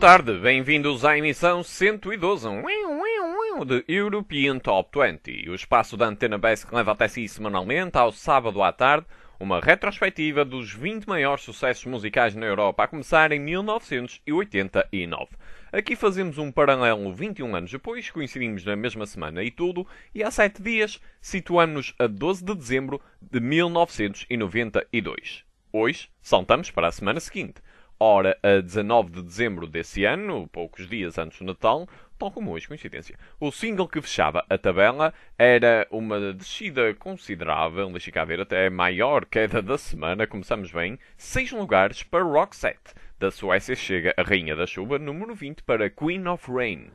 tarde, bem-vindos à emissão 112 de European Top 20, o espaço da Antena Base que leva até si semanalmente, ao sábado à tarde, uma retrospectiva dos 20 maiores sucessos musicais na Europa, a começar em 1989. Aqui fazemos um paralelo 21 anos depois, coincidimos na mesma semana e tudo, e há 7 dias situamos-nos a 12 de dezembro de 1992. Hoje, saltamos para a semana seguinte. Ora, a 19 de dezembro desse ano, poucos dias antes do Natal, tal como hoje, coincidência, o single que fechava a tabela era uma descida considerável, deixa cá ver, até a maior queda da semana, começamos bem, 6 lugares para Roxette. Da Suécia chega a Rainha da Chuva, número 20 para Queen of Rain.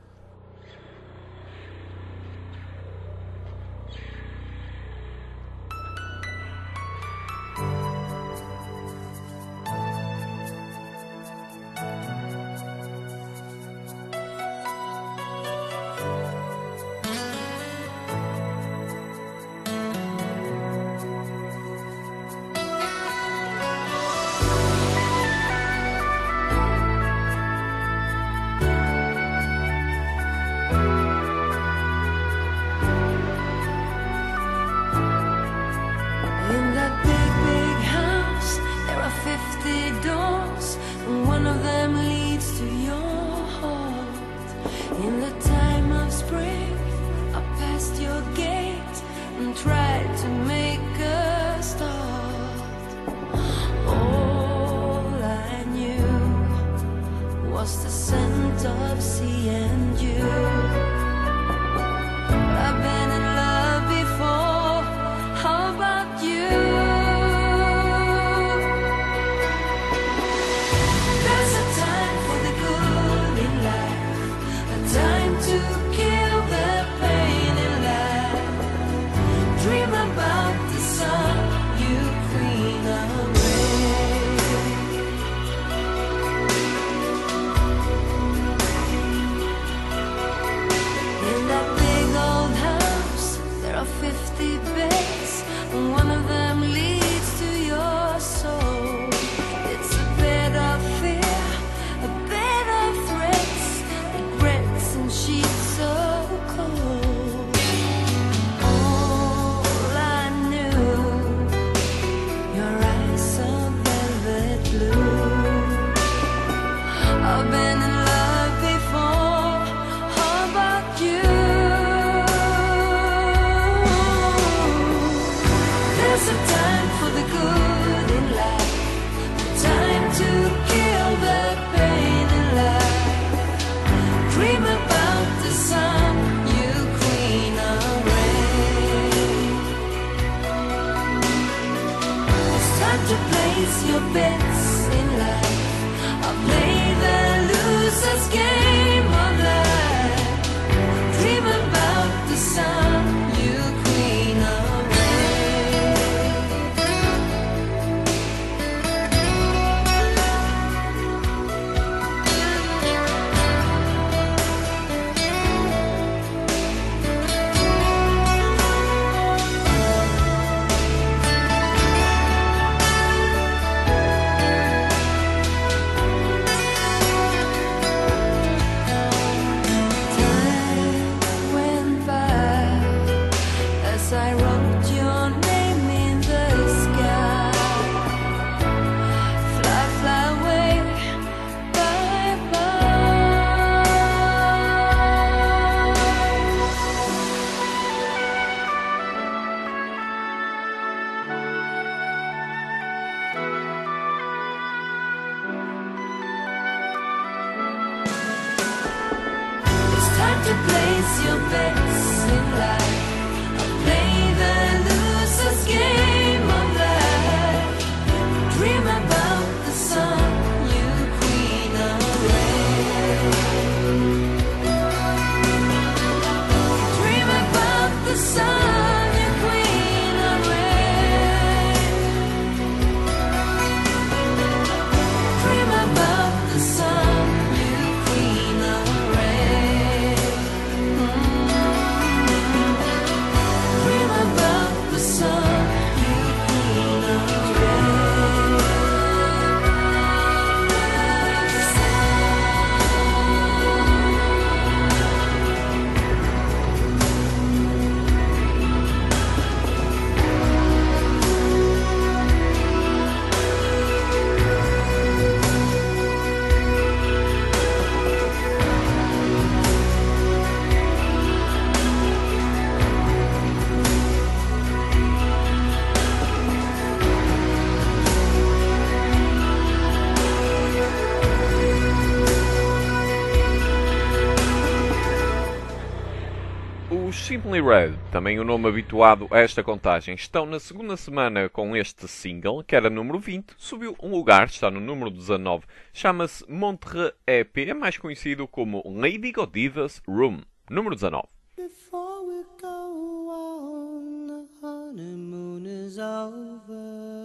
Simply Red, também o nome habituado a esta contagem, estão na segunda semana com este single, que era número 20, subiu um lugar, está no número 19, chama-se Montreux EP, é mais conhecido como Lady Godiva's Room, número 19. Before we go on, the honeymoon is over.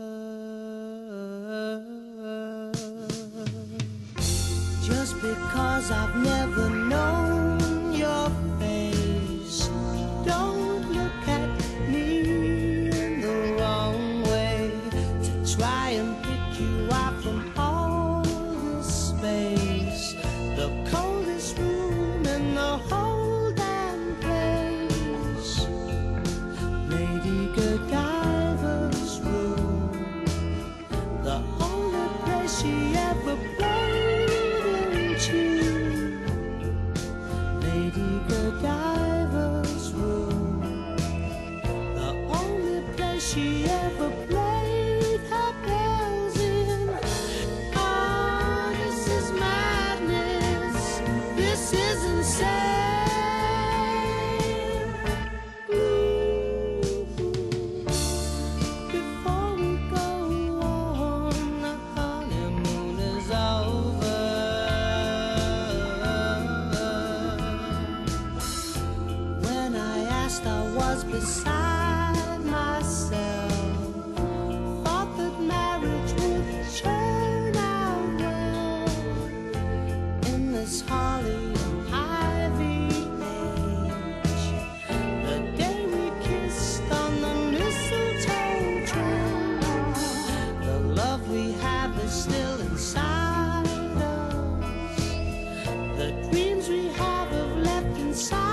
Just because I've never known your face, don't look at me in the wrong way. To try and pick you out from all this space, the coldest room in the whole damn place. Lady Godiva's room, the only place she ever played. Lady Godiva's room, the only place she ever played her bells in. Ah, this is madness, this is insane. Ooh, before we go on, the honeymoon is over. I was beside myself, thought that marriage would turn out well in this holly and ivy age. The day we kissed on the mistletoe tree, the love we have is still inside us. The dreams we have left inside.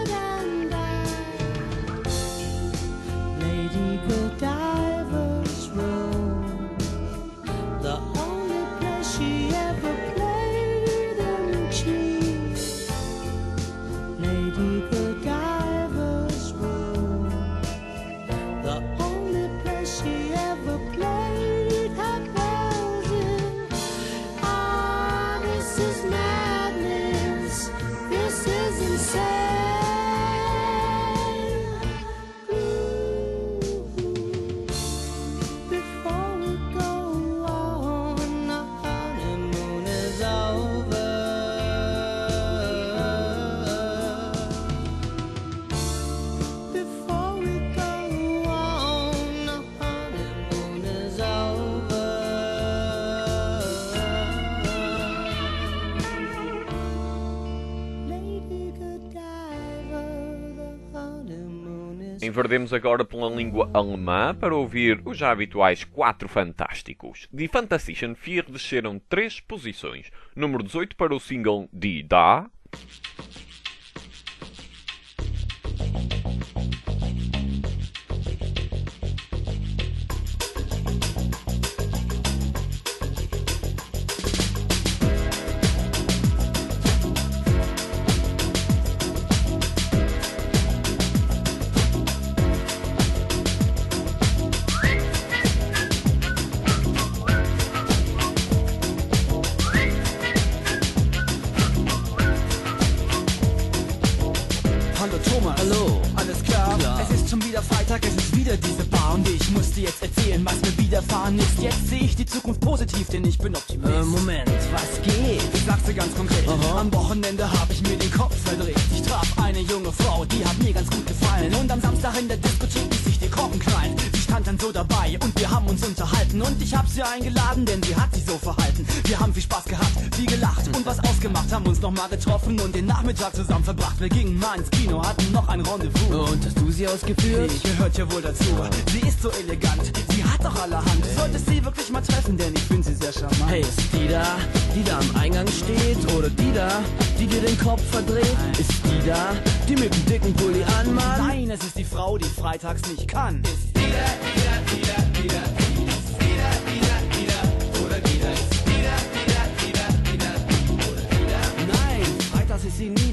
Lady Godiva's room, the only place she ever played and cheat. Lady Godiva's room, the only place she ever played her bells in. Ah, this is madness, this is insane. Enverdemos agora pela língua alemã para ouvir os já habituais 4 fantásticos. Die Fantastischen Vier desceram 3 posições. Número 18 para o single Die Da. Hallo, alles klar? Es ist schon wieder Freitag, es ist wieder diese Bar und ich muss dir jetzt erzählen, was mir widerfahren ist. Jetzt sehe ich die Zukunft positiv, denn ich bin Optimist. Moment, was geht? Ich sag's dir ganz konkret, am Wochenende hab ich mir den Kopf verdreht. Ich traf eine junge Frau, die hat mir ganz gut gefallen und am Samstag in der Diskothek ließ sich die Korken knallen. Sie stand dann so dabei und wir haben uns unterhalten und ich hab sie eingeladen, denn sie hat sich so verhalten. Wir haben viel Spaß gehabt, viel gelacht und was ausgemacht, haben uns nochmal getroffen und den Nachmittag zusammen verbracht. Wir gingen mal ins Kino, hatten noch ein Rendezvous. Und hast du sie ausgeführt? Sie gehört ja wohl dazu. Sie ist so elegant, sie hat doch allerhand. Du solltest sie wirklich mal treffen, denn ich finde sie sehr charmant. Hey, ist die da am Eingang steht? Oder die da, die dir den Kopf verdreht? Ist die da, die mit dem dicken Pulli anmalt? Nein, es ist die Frau, die freitags nicht kann. Ist die da, die da, die da, die da, ist die da, die da, die da, oder die da, ist die da, die da, die da, die da, oder die da? Nein, freitags ist sie nie da.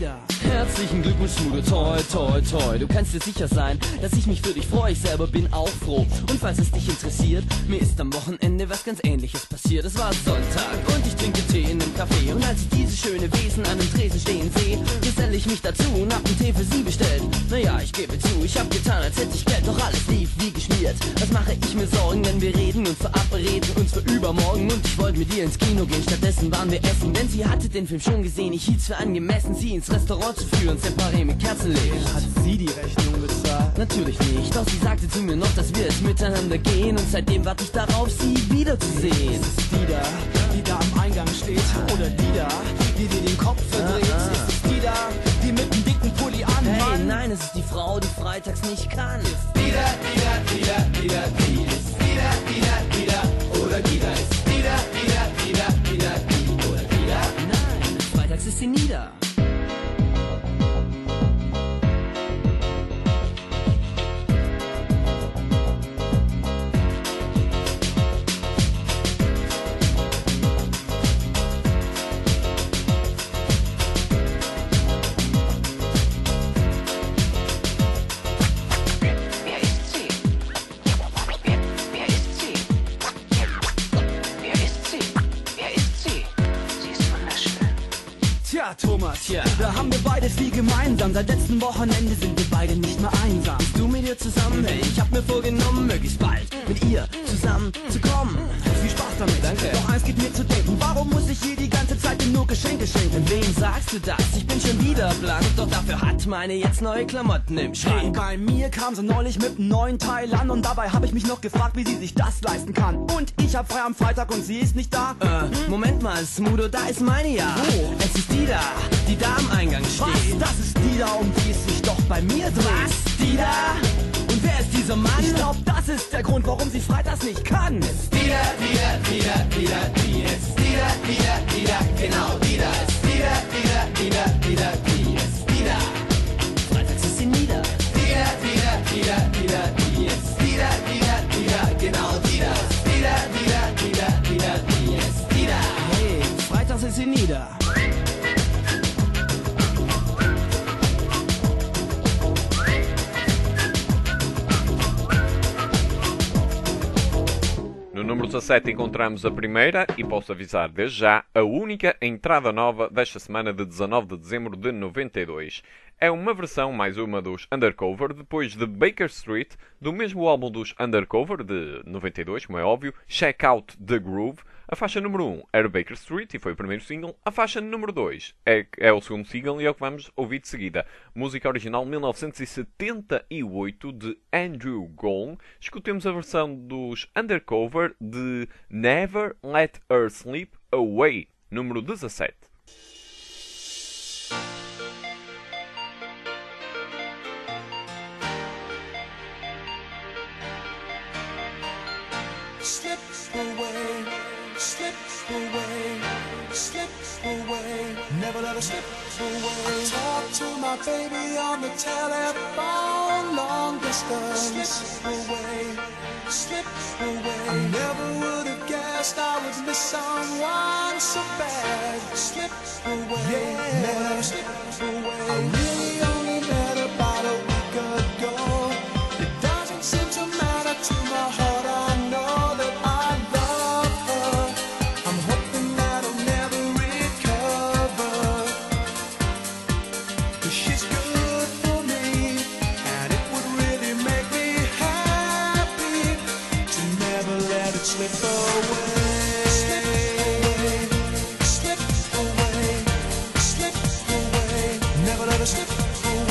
Herzlichen Glückwunsch, Smudo, toi, toi, toi. Du kannst dir sicher sein, dass ich mich für dich freue. Ich selber bin auch froh. Und falls es dich interessiert, mir ist am Wochenende was ganz Ähnliches passiert. Es war Sonntag und ich trinke Tee in einem Café. Und als ich diese schöne Wesen an dem Tresen stehen sehe, geselle ich mich dazu und hab einen Tee für sie bestellt. Naja, ich gebe zu, ich hab getan, als hätte ich Geld, doch alles lief wie geschmiert. Was mache ich mir Sorgen, wenn wir reden und verabreden uns für übermorgen? Und ich wollte mit ihr ins Kino gehen, stattdessen waren wir essen. Denn sie hatte den Film schon gesehen, ich hielt's für angemessen, sie ins Restaurant zu führen, separé mit Kerzenlicht. Hat sie die Rechnung bezahlt? Natürlich nicht, doch sie sagte zu mir noch, dass wir jetzt miteinander gehen. Und seitdem warte ich darauf, sie wiederzusehen. Ist es die da am Eingang steht? Oder die da, die dir den Kopf verdreht? Ist es die da, die mit dem dicken Pulli an? Hey, nein, es ist die Frau, die freitags nicht kann. Die da, die ist die da, oder die da ist die da, die oder die da. Nein, freitags ist sie nieder. Thomas, da haben wir beide viel gemeinsam. Seit letztem Wochenende sind wir beide nicht mehr einsam. Bist du mit ihr zusammen? Hey, ich hab mir vorgenommen, möglichst bald mit ihr zusammen zu kommen. Viel Spaß damit. Danke. Doch eins gibt mir zu denken, warum muss ich ihr die ganze Zeit nur Geschenke schenken? Wem sagst du das? Ich bin schon wieder blank, doch dafür hat meine jetzt neue Klamotten im Hey, Schrank. bei mir kam sie neulich mit einem neuen Teil an und dabei habe ich mich noch gefragt, wie sie sich das leisten kann. Und ich hab frei am Freitag und sie ist nicht da. Moment mal, Smudo, da ist meine ja. Wo? Es ist die da am Eingang steht. Was? Das ist die da, um die es sich doch bei mir dreht. Was? Die da? Und wer ist dieser Mann? Ich glaub, das ist der Grund, warum sie freitags nicht kann. Ist die ist die ist genau die da ist die ist die da. Freitags ist sie nieder. Die ist die genau die da ist die ist die da. Hey, freitags ist sie nieder. No número 17 encontramos a primeira e posso avisar desde já a única entrada nova desta semana de 19 de dezembro de 92. É uma versão, mais uma dos Undercover, depois de Baker Street, do mesmo álbum dos Undercover, de 92, como é óbvio, Check Out the Groove. A faixa número 1 era Baker Street e foi o primeiro single. A faixa número 2 é o segundo single e é o que vamos ouvir de seguida. Música original 1978 de Andrew Gold. Escutemos a versão dos Undercover de Never Let Her Sleep Away, número 17. Slip away, never let her slip away. I talk to my baby on the telephone, long distance. Slip away. I never would have guessed I would miss someone so bad. Slip away, yeah. Never let her slip away. I really only met about a week ago. It doesn't seem to matter to my heart. I know that I love her. I'm hoping that I'll never recover. 'Cause she's good for me, and it would really make me happy to never let it slip away. Slip away, slip away, slip away. Never let it slip away.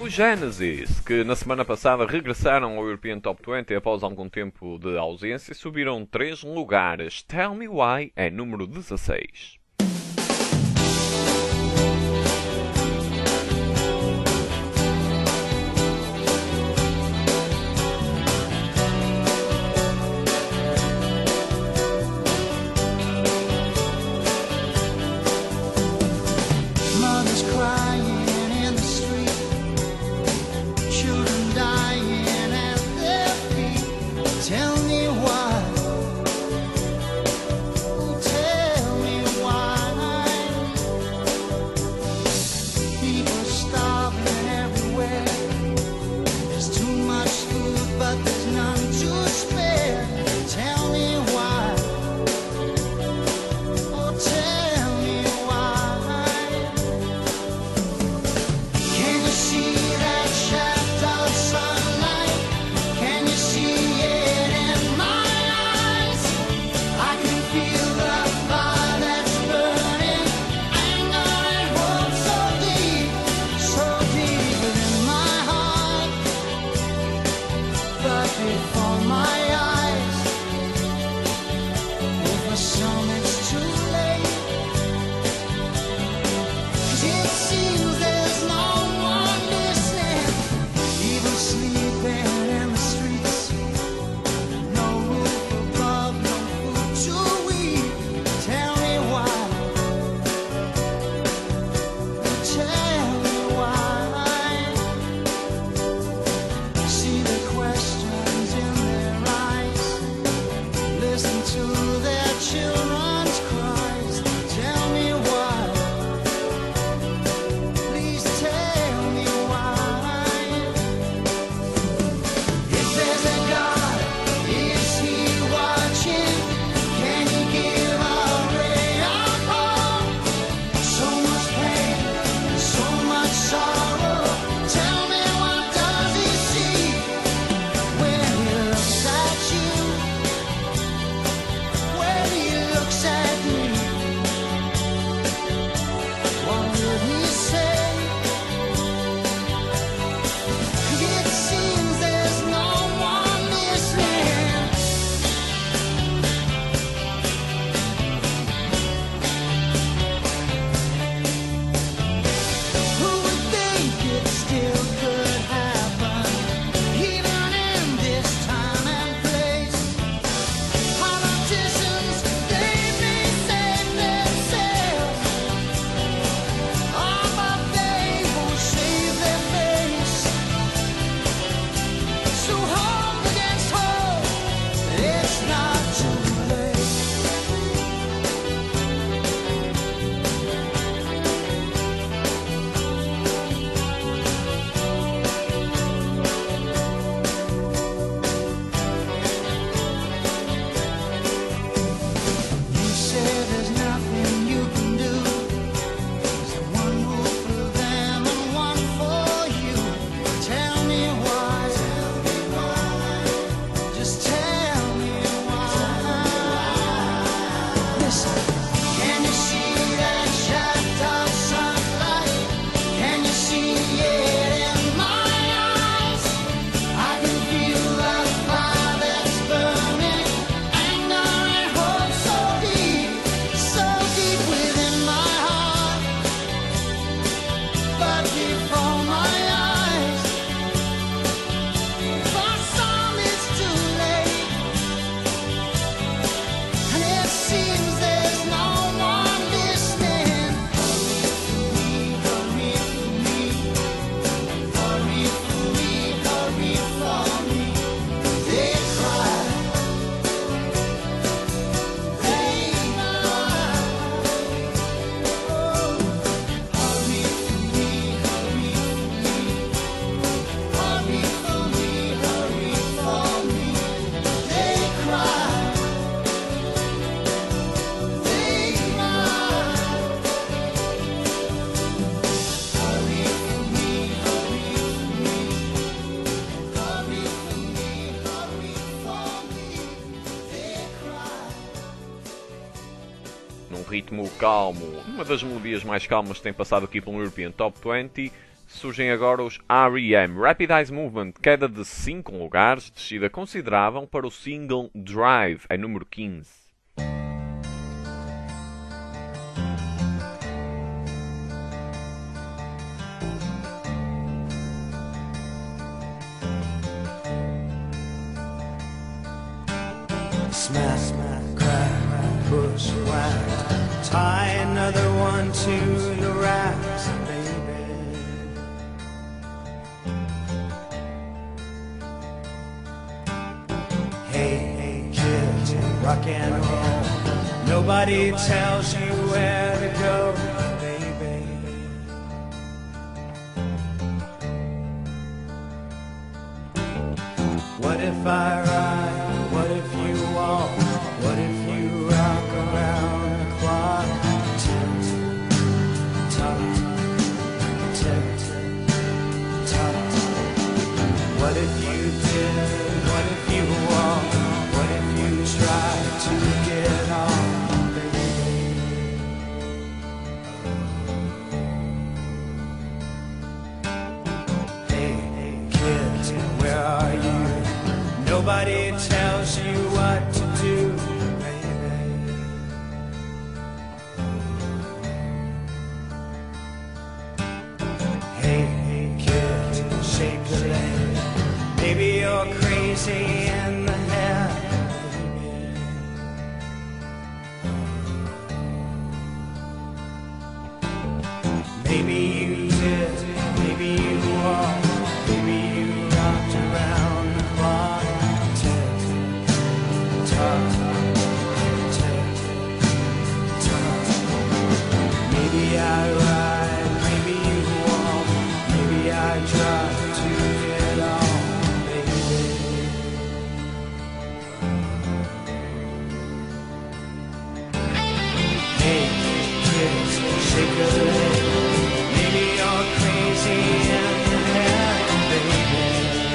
Os Genesis, que na semana passada regressaram ao European Top 20 após algum tempo de ausência, subiram 3 lugares. Tell Me Why é número 16. Mothers crying in the street, children dying at their feet. Tell me why. Oh, tell me why. People starving everywhere. There's too much food, but there's none to spare. Tell me why. Oh, tell me why. Can you see that shaft of sunlight? Can you see it in my eyes? I can feel the fire that's burning, anger and hope so deep within my heart. But before my eyes, for some it's too late. 'Cause it seems there's no one listening, even sleeping in the streets. No roof above, no food to eat. Tell me why. Tell me why. See the questions in their eyes. Listen to their children's cries. Tell me why. Please tell me why. If there's a God, is He watching? Can He give a ray of hope? So much pain, so much sorrow. Tell me, what does He see when He looks at you? When He looks at me, what will He say? It seems there's no one listening. Who would think it still could happen, even in this time and place? Politicians, they may save themselves, oh, but they won't save their face. So hope against hope, it's not too late. You say there's nothing you can do. There's one rule for them and one for you. Tell me why. Just tell me why. Listen. Can you see that shaft of sunlight? Can you see it in my eyes? I can feel the fire that's burning, anger and hope so deep within my heart. But before my eyes, for some it's too late. And it seems there's no one listening. Hurry for me, hurry for me, hurry for me. They cry, they cry. Oh, hurry for me, hurry for me, hurry for me. They cry, they cry. Hurry for me, hurry for me, hurry for me. They cry. Num ritmo calmo, uma das melodias mais calmas que tem passado aqui pelo European Top 20, Surgem agora os R.E.M. Rapid Eye Movement, queda de 5 lugares, descida considerável para o single Drive, em número 15. Smack, smack, crack, push, whack. Tie another one to the racks, baby. Hey, hey, kids, rock and roll. Nobody tells you where to go, baby. What if I ride? What if you walk? What if you rock around the clock? Tick, tock, tick, tock. What if you did? What if you walk? What if you try to get on, baby? Hey, kids, where are you? Nobody tells you what to do, baby. Hey, kid, shake a leg. Maybe you're crazy in the head, baby. Maybe you did, maybe you walked, maybe you rocked around the clock. Maybe I ride, maybe you walk, maybe I try to get on, baby. Hey, kids, shake a leg. Maybe you're crazy in the head, baby.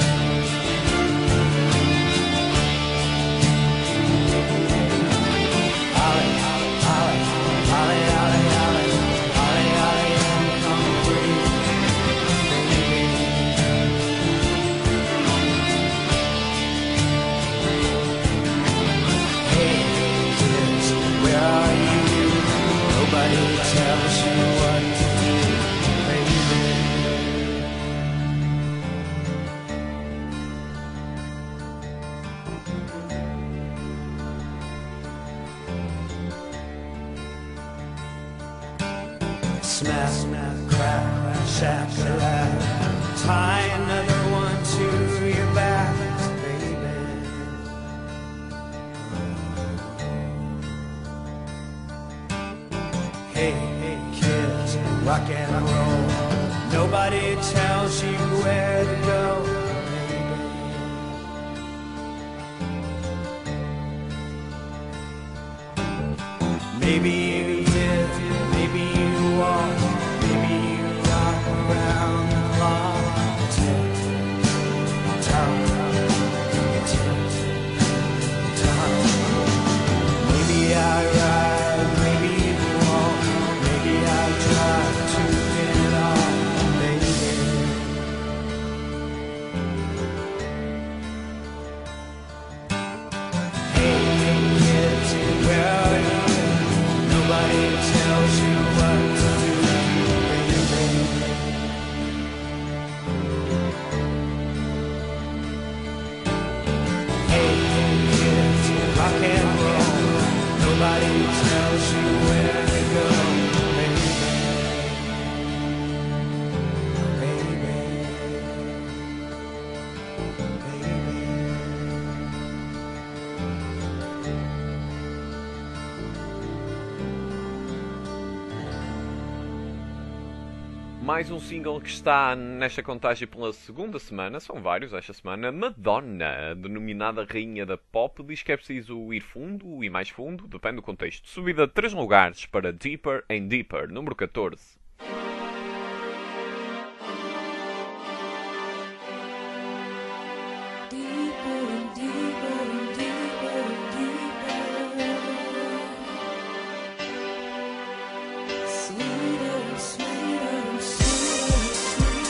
Nobody tells you what to do, baby. Smack, smack, crack, shack, shack. Tie another one to your back, baby. Hey, hey, kids, rock and roll. Nobody tells you where to go, baby. Maybe you did, maybe you walked, maybe you rock around the clock. Tick, tock, tick, tock. Maybe I ride, maybe you walk, maybe I try to get on, baby. Hey, kids, where are you? Nobody tells you what to do, baby. Hey, kids, rock and roll. Nobody tells you where to go, baby. Baby. Mais um single que está nesta contagem pela segunda semana, são vários esta semana. Madonna, denominada rainha da pop, diz que é preciso ir fundo e mais fundo, depende do contexto. Subida de 3 lugares para Deeper and Deeper, número 14. Sweeter, sweeter, sweeter, sweeter.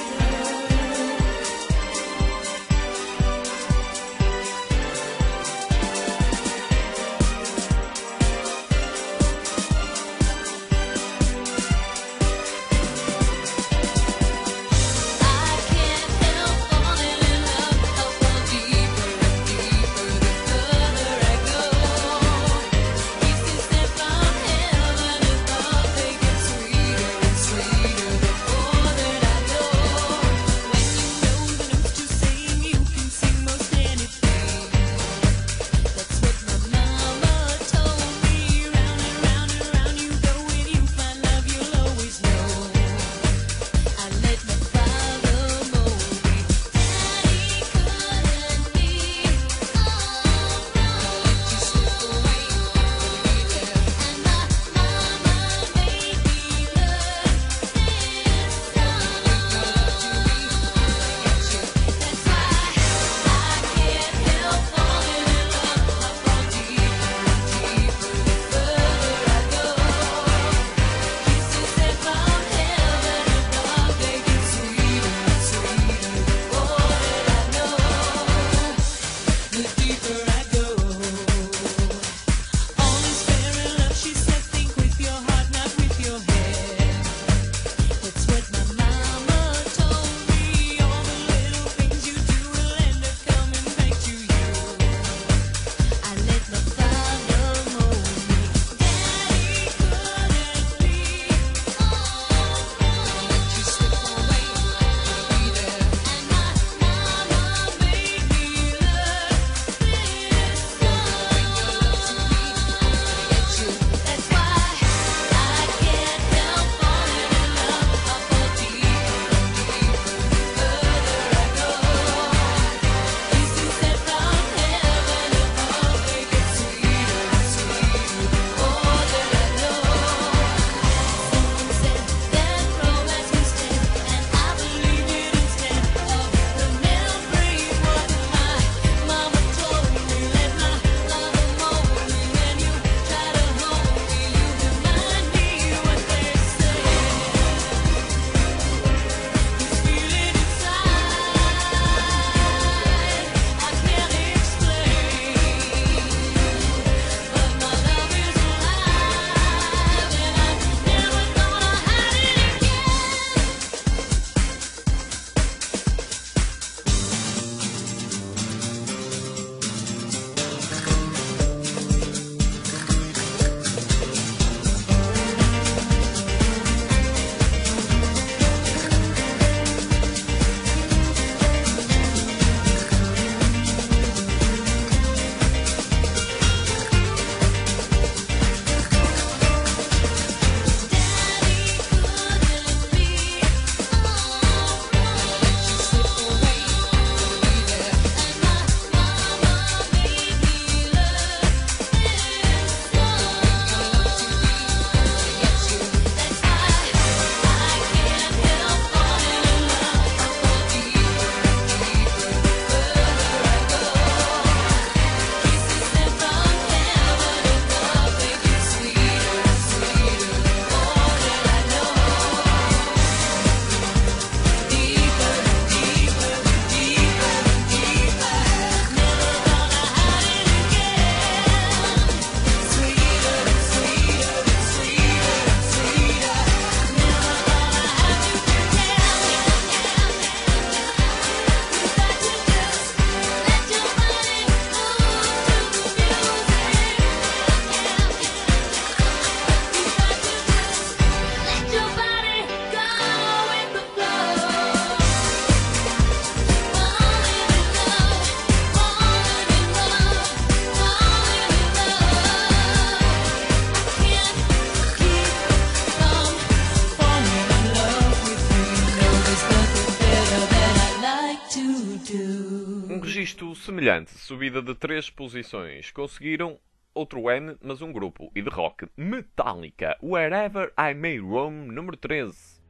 Registro semelhante, subida de 3 posições. Conseguiram outro N, mas um grupo. E de rock, Metallica, Wherever I May Roam, número 13.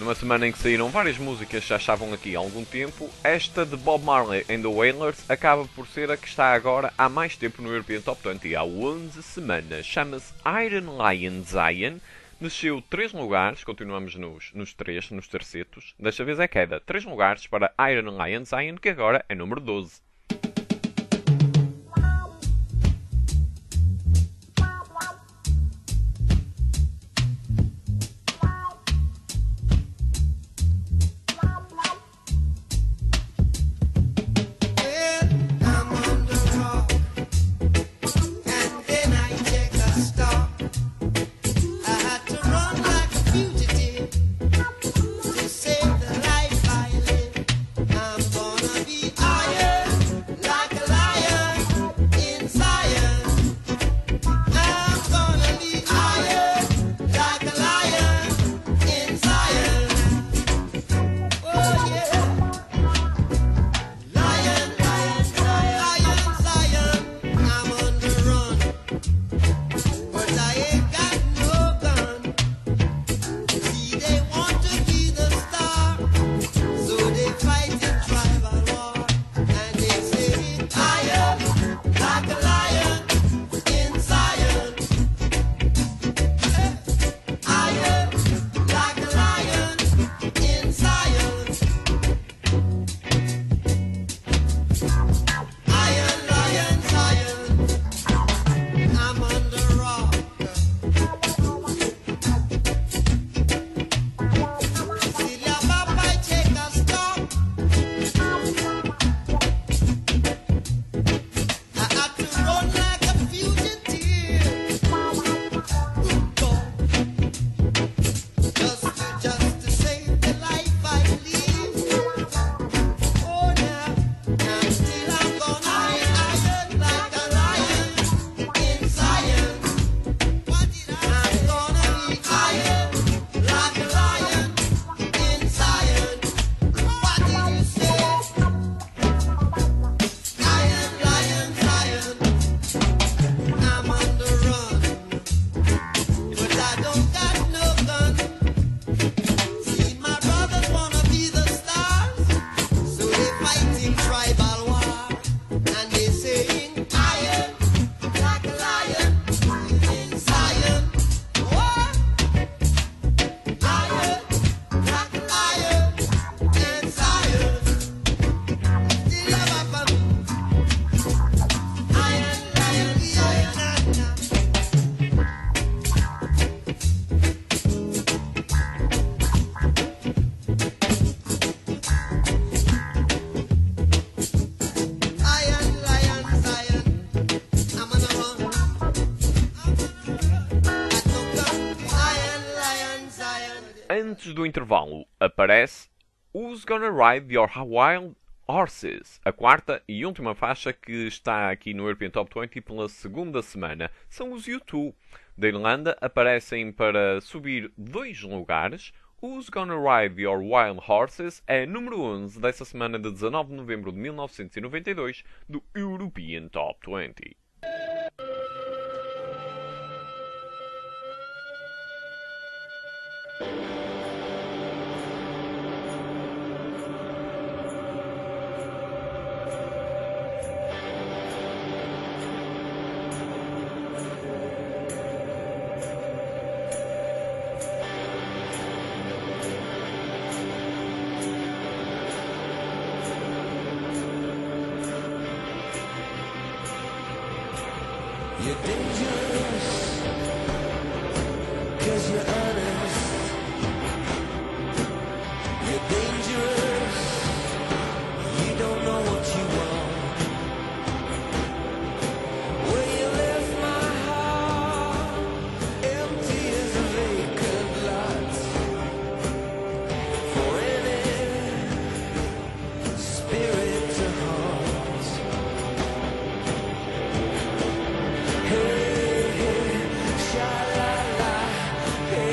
Numa semana em que saíram várias músicas que já estavam aqui há algum tempo, esta de Bob Marley and the Wailers acaba por ser a que está agora há mais tempo no European Top 20, há 11 semanas. Chama-se Iron Lion Zion, desceu 3 lugares, continuamos nos tercetos, desta vez é queda, 3 lugares para Iron Lion Zion, que agora é número 12. Antes do intervalo, aparece Who's Gonna Ride Your Wild Horses, a quarta e última faixa que está aqui no European Top 20 pela segunda semana. São os U2. Da Irlanda aparecem para subir 2 lugares. Who's Gonna Ride Your Wild Horses é número 11 dessa semana de 19 de novembro de 1992 do European Top 20. You're dangerous, 'cause you're honest. You're dangerous, you don't know what you want. Where you left my heart, empty as a vacant lot. For any spirit to haunt. Hey, hey, sha-la-la, hey.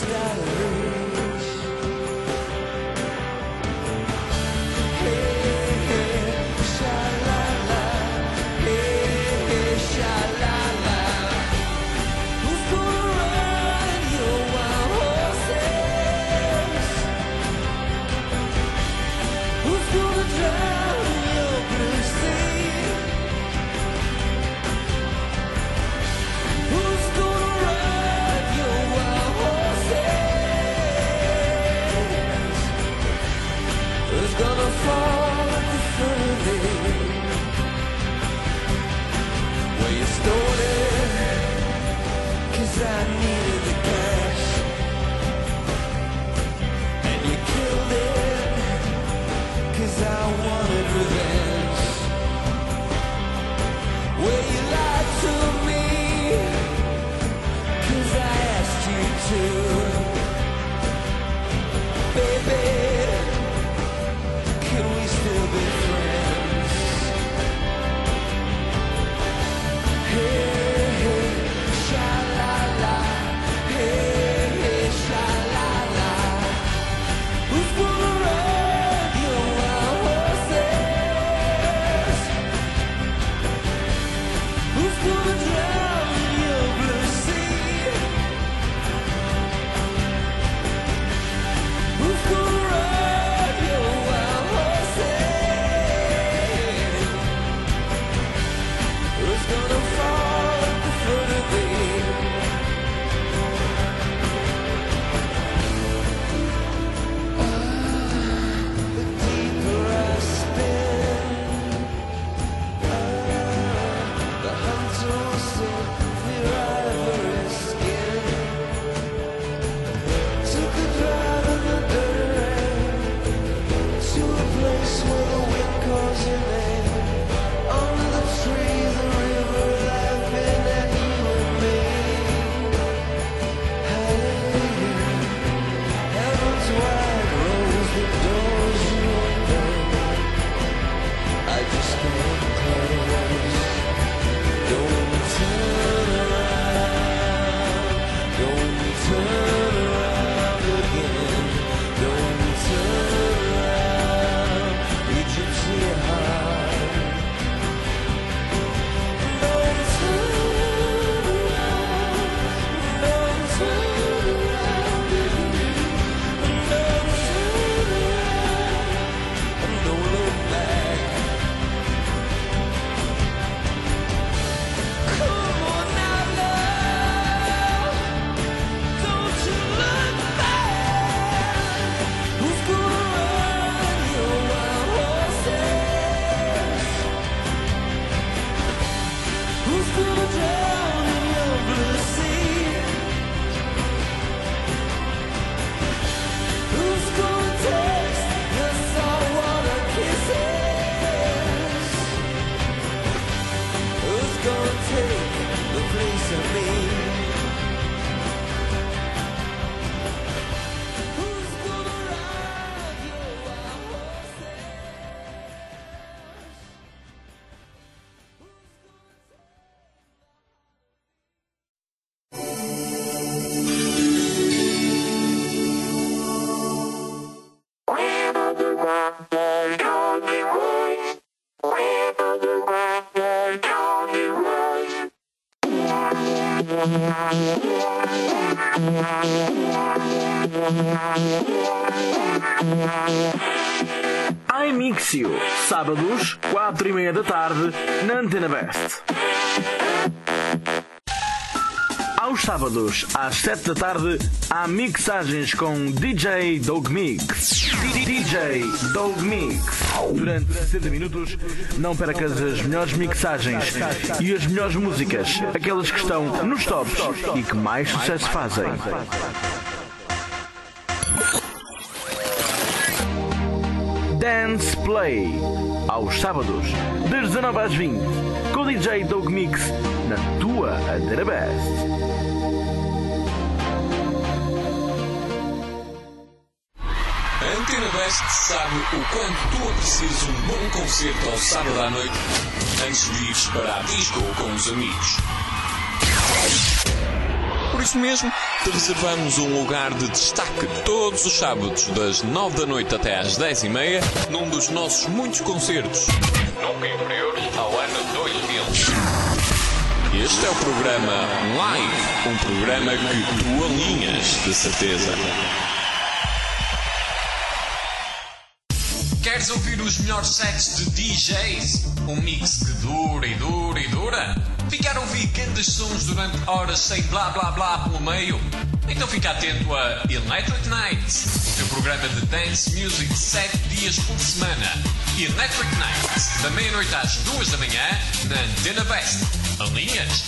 start to lose. Hey, hey, sha-la-la. Hey, hey, sha-la-la. Who's gonna ride your wild horses? Who's gonna drown your blue sea? Who's gonna ride your wild horses? Who's gonna fall at the foot of it? Well, you stole it, 'cause I needed the cash. And you killed it, 'cause I wanted revenge. Well, you lied to me, 'cause I asked you to. Baby, can we still be friends? Hey, hey, sha-la-la. Hey, hey, sha-la-la. Who's gonna ride your wild horses? Who's gonna drown your blue sea? Who's gonna ride your wild horses? Who's gonna fall at the foot of it? The deeper I spin, the hunter will sink their ivory skin. Took a drive in the dirty rain to a place where the wind calls your name. Under the tree, the river, life been at you and me. Hallelujah, heaven's wide rose the doors you open. I just can't close. Don't turn around. Don't turn around again. Don't turn around. You gypsy heart. Don't turn around. Don't turn around again. Don't turn around. And don't look back. Come on now, love. Don't you look back. Who's gonna ride your wild horses? Who's gonna drown in your blue sea? Who's gonna taste the saltwater kisses? Who's gonna take the place of me? Who's gonna ride your wild horses? iMixio, sábados, 4:30 da tarde, na Antena Best. Aos sábados, às 7 da tarde, há mixagens com DJ Dog Mix. DJ Dog Mix. Durante 60 minutos, não percas as melhores mixagens e as melhores músicas, aquelas que estão nos tops e que mais sucesso fazem. Dance Play, aos sábados, das 19 às 20, com o DJ Dog Mix, na tua Antena Best. A Antena Best sabe o quanto tu aprecias um bom concerto ao sábado à noite antes de ires para a disco com os amigos. Por isso mesmo, te reservamos um lugar de destaque todos os sábados, das 9 da noite até às 10h30, num dos nossos muitos concertos. Nunca inferiores ao ano 2000. Este é o programa Live, um programa que tu alinhas, de certeza. Queres ouvir os melhores sets de DJs? Um mix que dura e dura e dura? Ficar a ouvir grandes sons durante horas sem blá blá blá pelo meio? Então fica atento a Electric Nights, o teu programa de dance music 7 dias por semana. Electric Nights, da meia-noite às 2 da manhã, na Antena Best. Alinhas?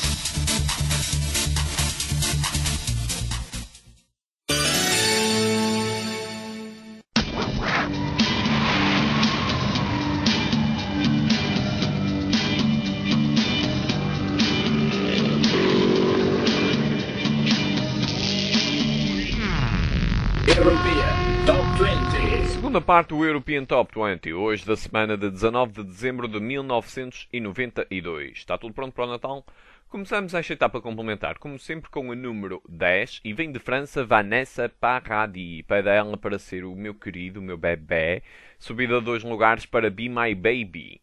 Segunda parte do European Top 20, hoje da semana de 19 de dezembro de 1992. Está tudo pronto para o Natal? Começamos esta etapa complementar, como sempre, com o número 10 e vem de França Vanessa Paradis. Pede ela para ser o meu querido, o meu bebê, subida 2 lugares para Be My Baby.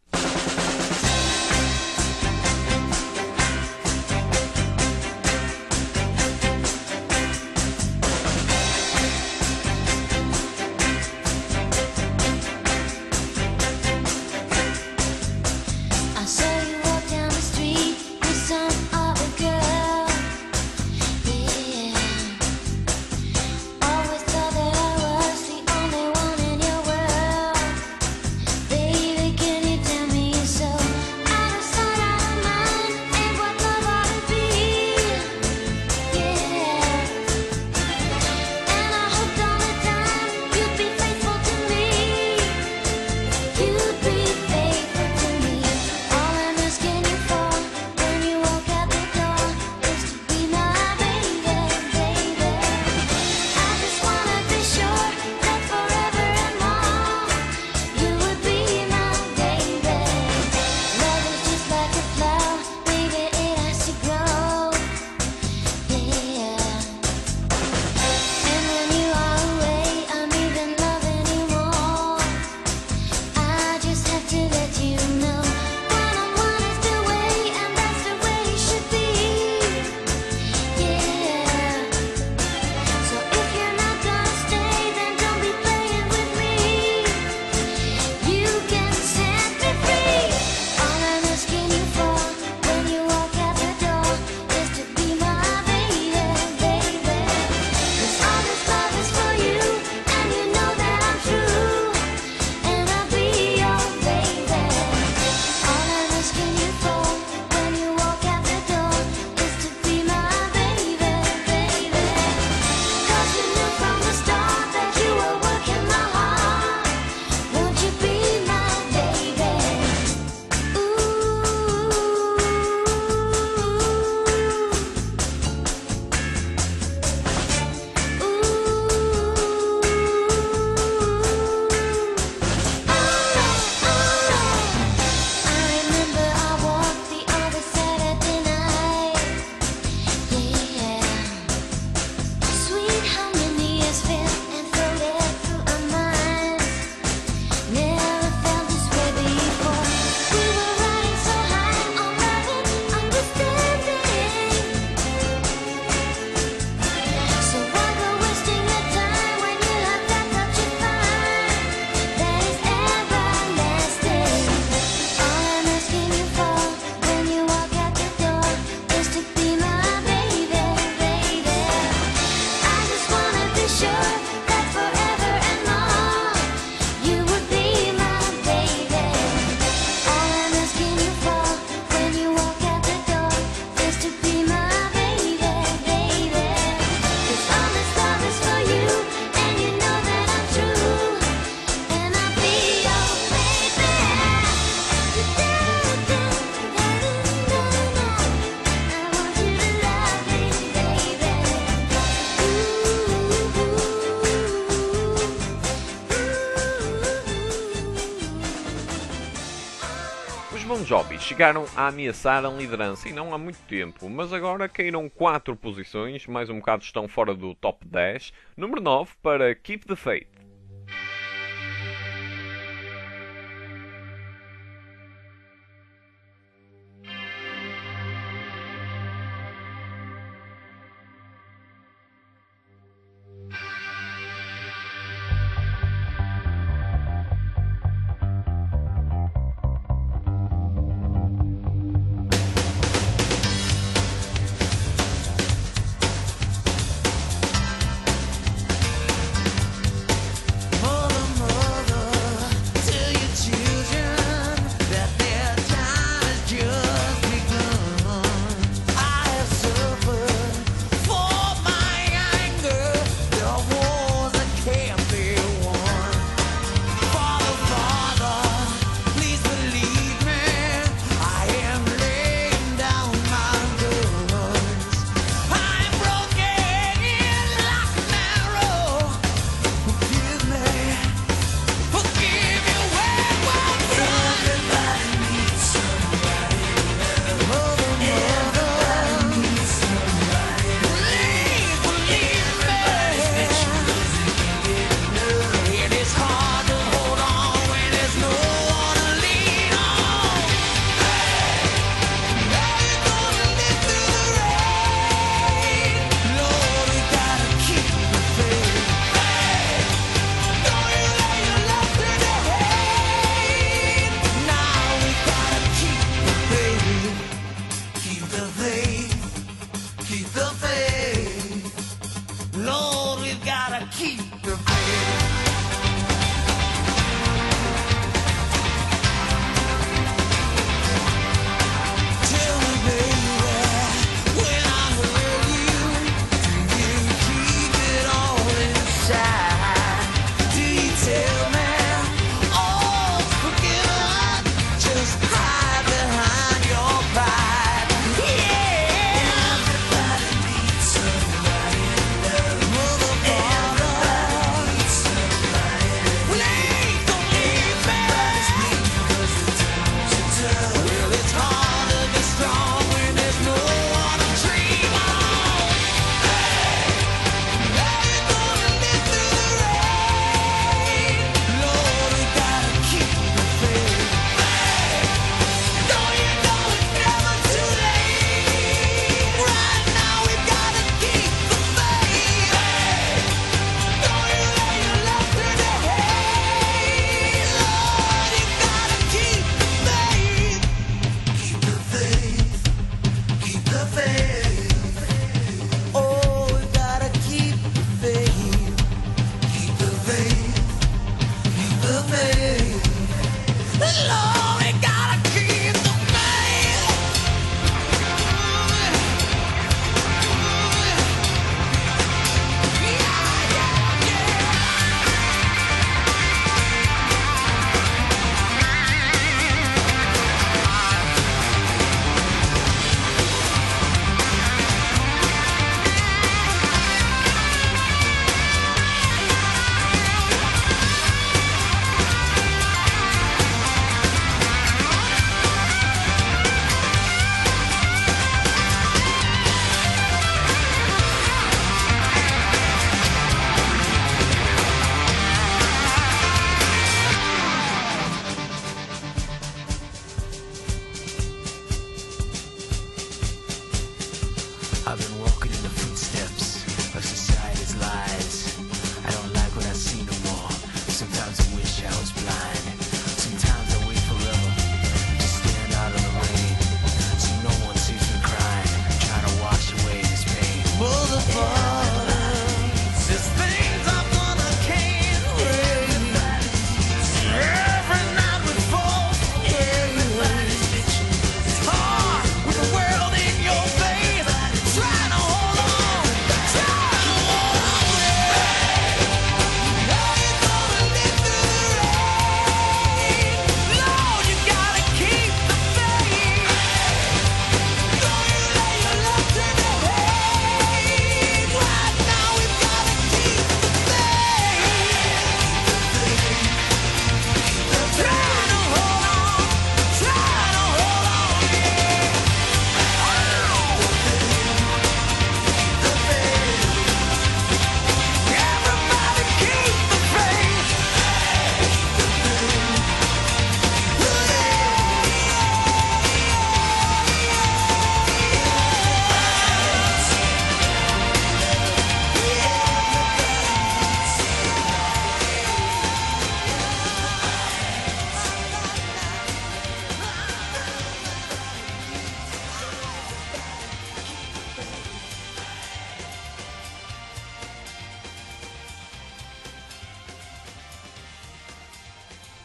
Bon Jovi chegaram a ameaçar a liderança e não há muito tempo, mas agora caíram 4 posições, mais um bocado estão fora do top 10. Número 9 para Keep the Faith.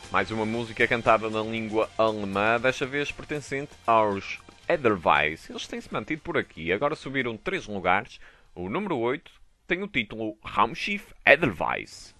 Mais uma música cantada na língua alemã, desta vez pertencente aos Edelweiss. Eles têm-se mantido por aqui, agora subiram 3 lugares. O número 8 tem o título Raumschiff Edelweiss.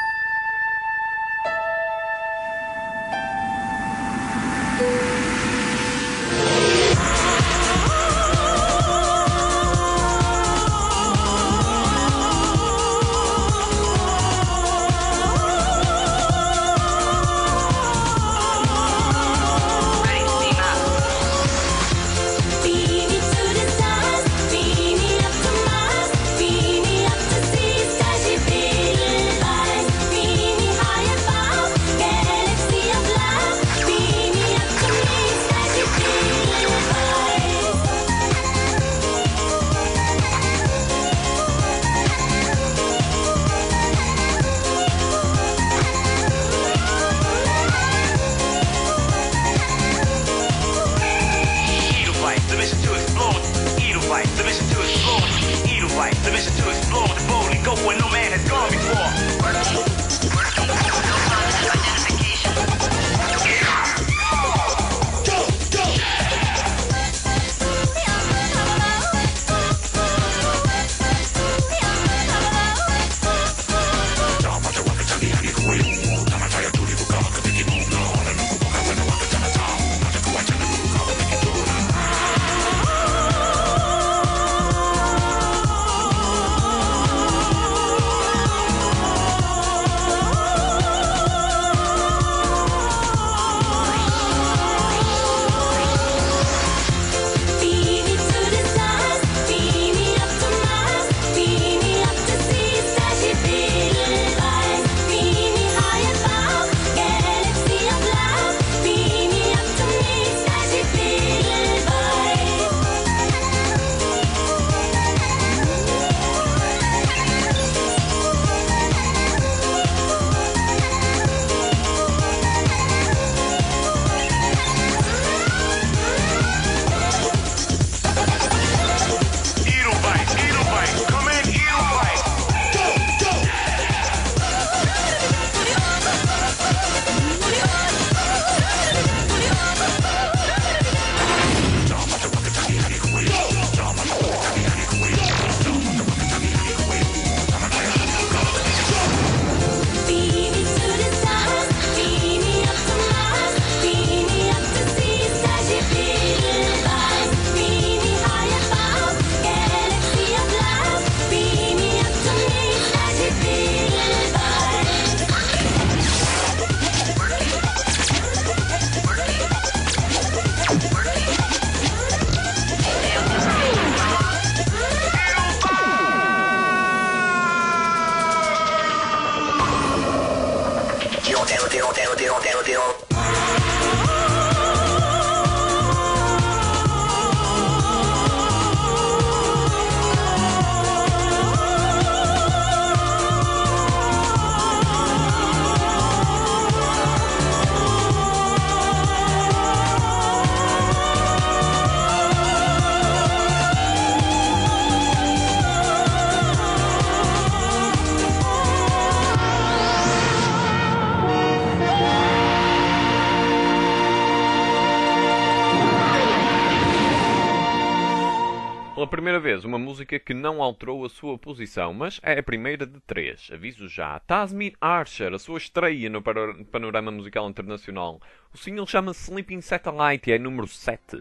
Pela primeira vez, uma música que não alterou a sua posição, mas é a primeira de 3. Aviso já. Tasmin Archer, a sua estreia no panorama musical internacional. O single chama-se Sleeping Satellite e é número 7.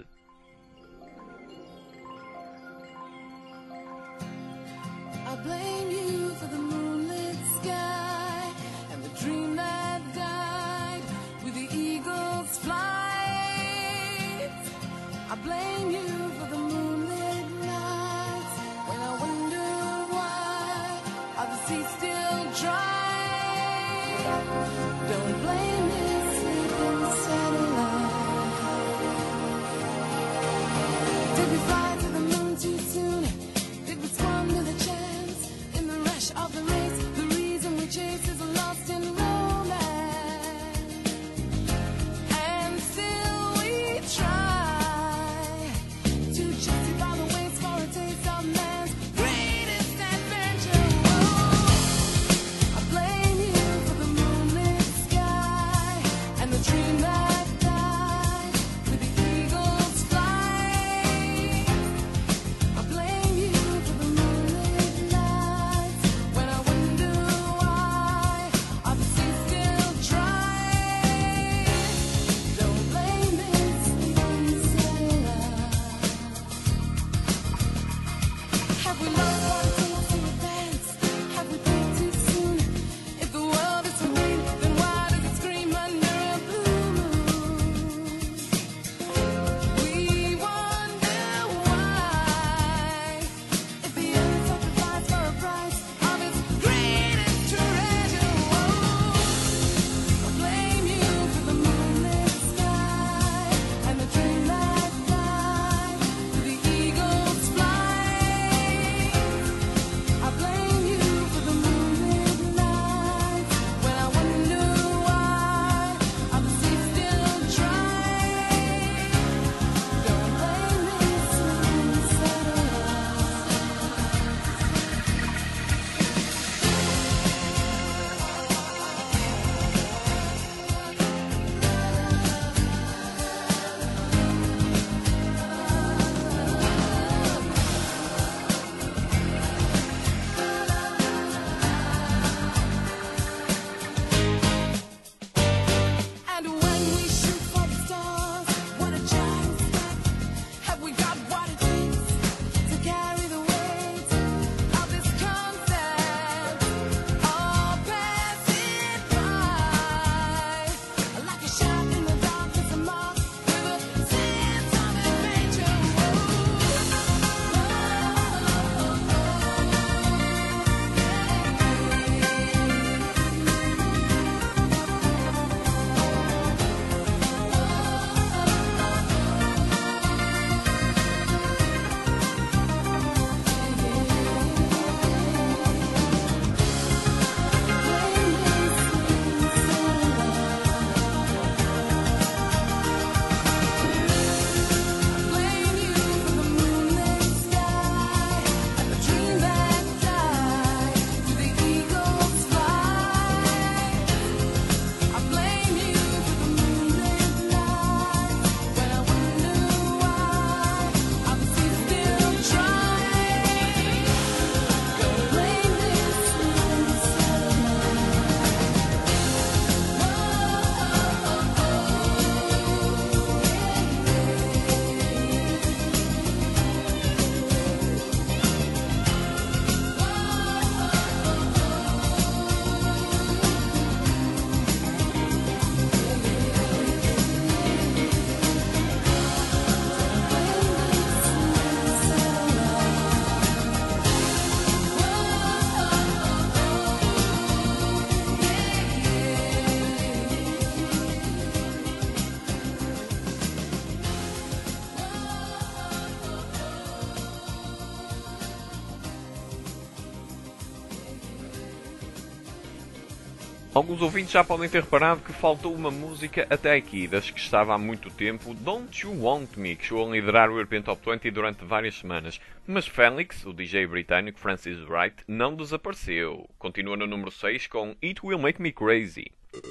I blame you for the moonlit sky and the dream that died with the eagle's flight. I blame you for the moonlit nights when I wonder why are the seas still dry. Don't blame this sleeping satellite. Did we fly to the moon too soon? Did we squander the chance in the rush of the race? The reason we chase is lost in romance, and still we try to justify the waste for a taste of man's greatest adventure. Oh, I blame you for the moonlit sky. Alguns ouvintes já podem ter reparado que faltou uma música até aqui, das que estava há muito tempo, Don't You Want Me, que chegou a liderar o European Top 20 durante várias semanas. Mas Felix, o DJ britânico Francis Wright, não desapareceu. Continua no número 6 com It Will Make Me Crazy.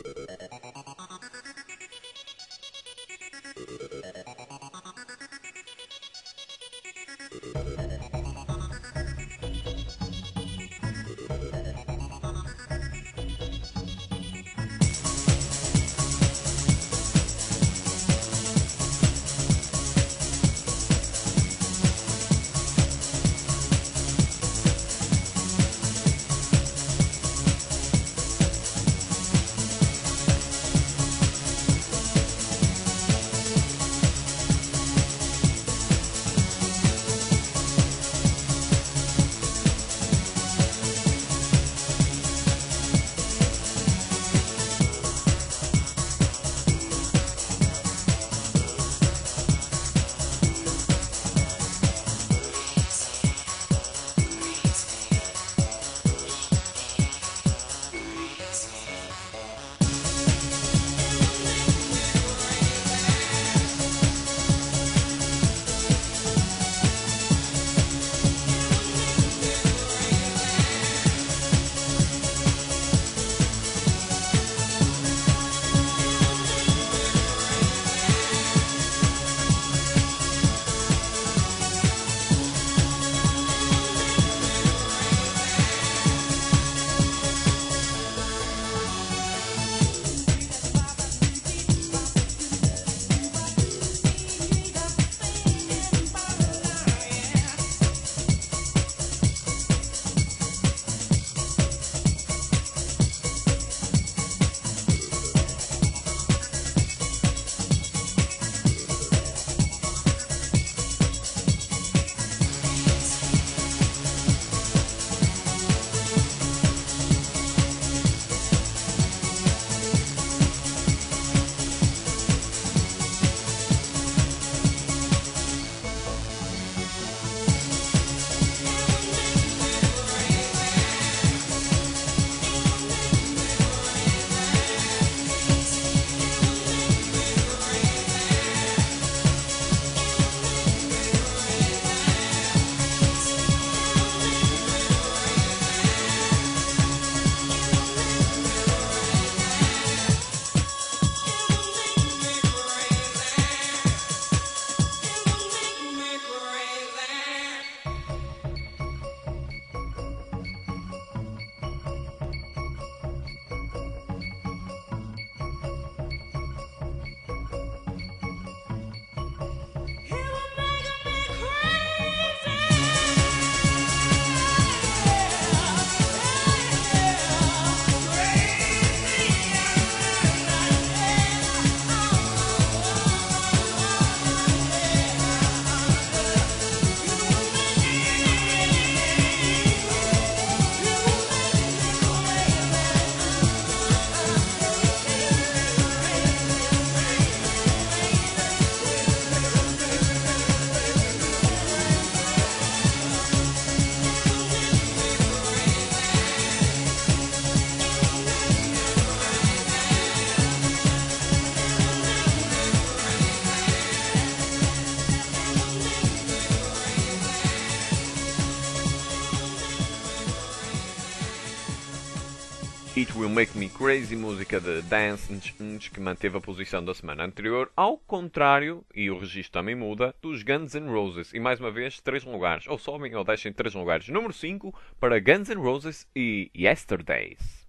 It Will Make Me Crazy, música de Dance, que manteve a posição da semana anterior, ao contrário, e o registro também muda, dos Guns N' Roses. E mais uma vez, 3 lugares, ou sobem ou deixem 3 lugares. Número 5 para Guns N' Roses e Yesterdays.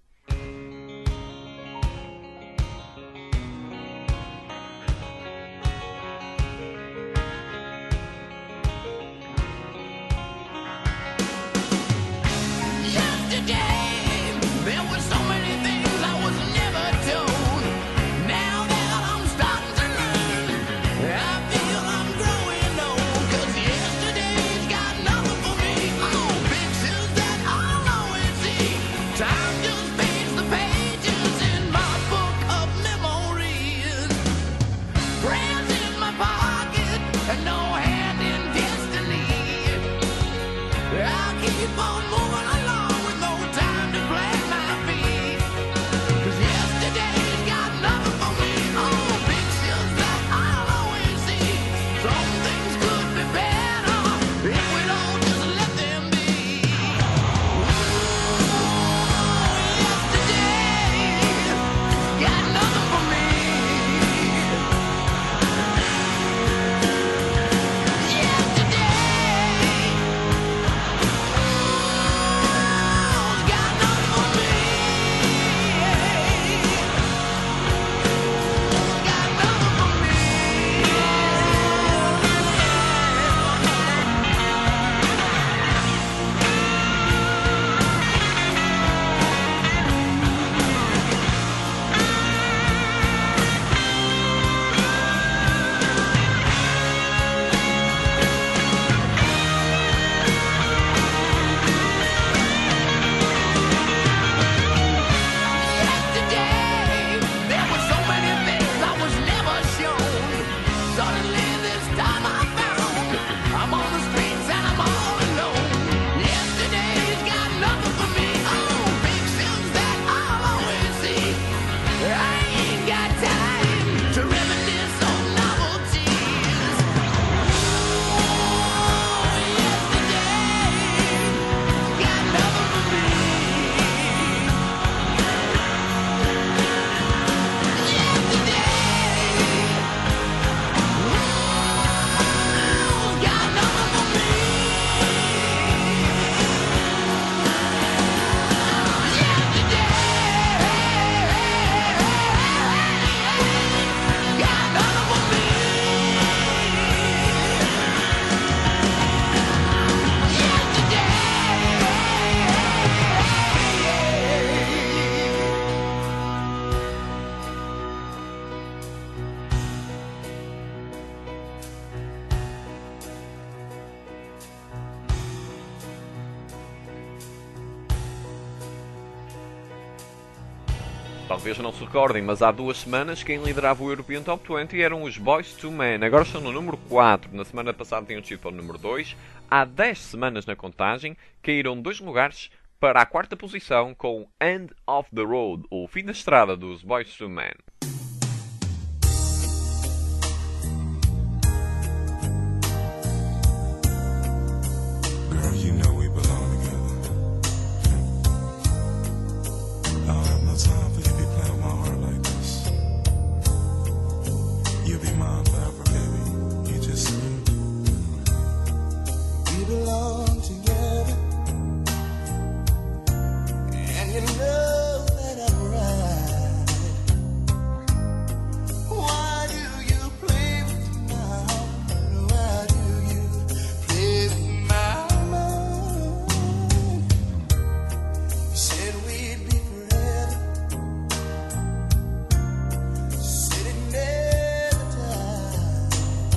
Time just Talvez não se recordem, mas há 2 semanas quem liderava o European Top 20 eram os Boyz II Men. Agora estão no número 4. Na semana passada tinham sido para o número 2. Há 10 semanas na contagem caíram 2 lugares para a 4ª posição com End of the Road, o fim da estrada dos Boyz II Men. Girl, you know we belong together. I don't have no time for you to be playing with my heart like this. You'll be mine forever, baby. You just We belong together, and you know that I'm right. Why do you play with my heart? Why do you play with my mind? You said we'd be forever, said it never died.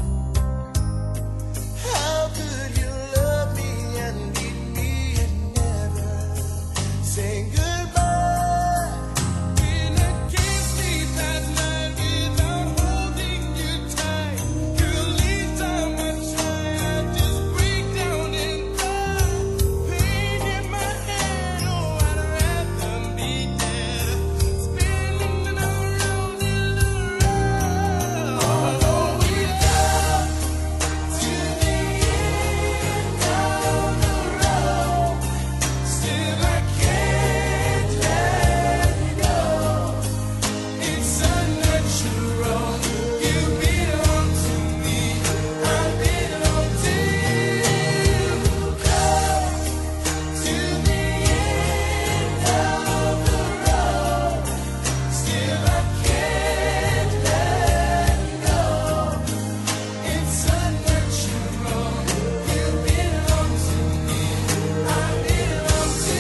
How could you love me and leave me and never say goodbye? When I can't sleep at night without holding you tight, girl, each time I try, I just break down and cry. Pain in my head, oh, I'd rather be dead, spinning around in a row. Although we love to the end of the road, still I can't let you go. It's unnatural. You belong to me, I belong to you. Come to the end of the road, still I can't let you go. It's unnatural. You belong to me, I belong to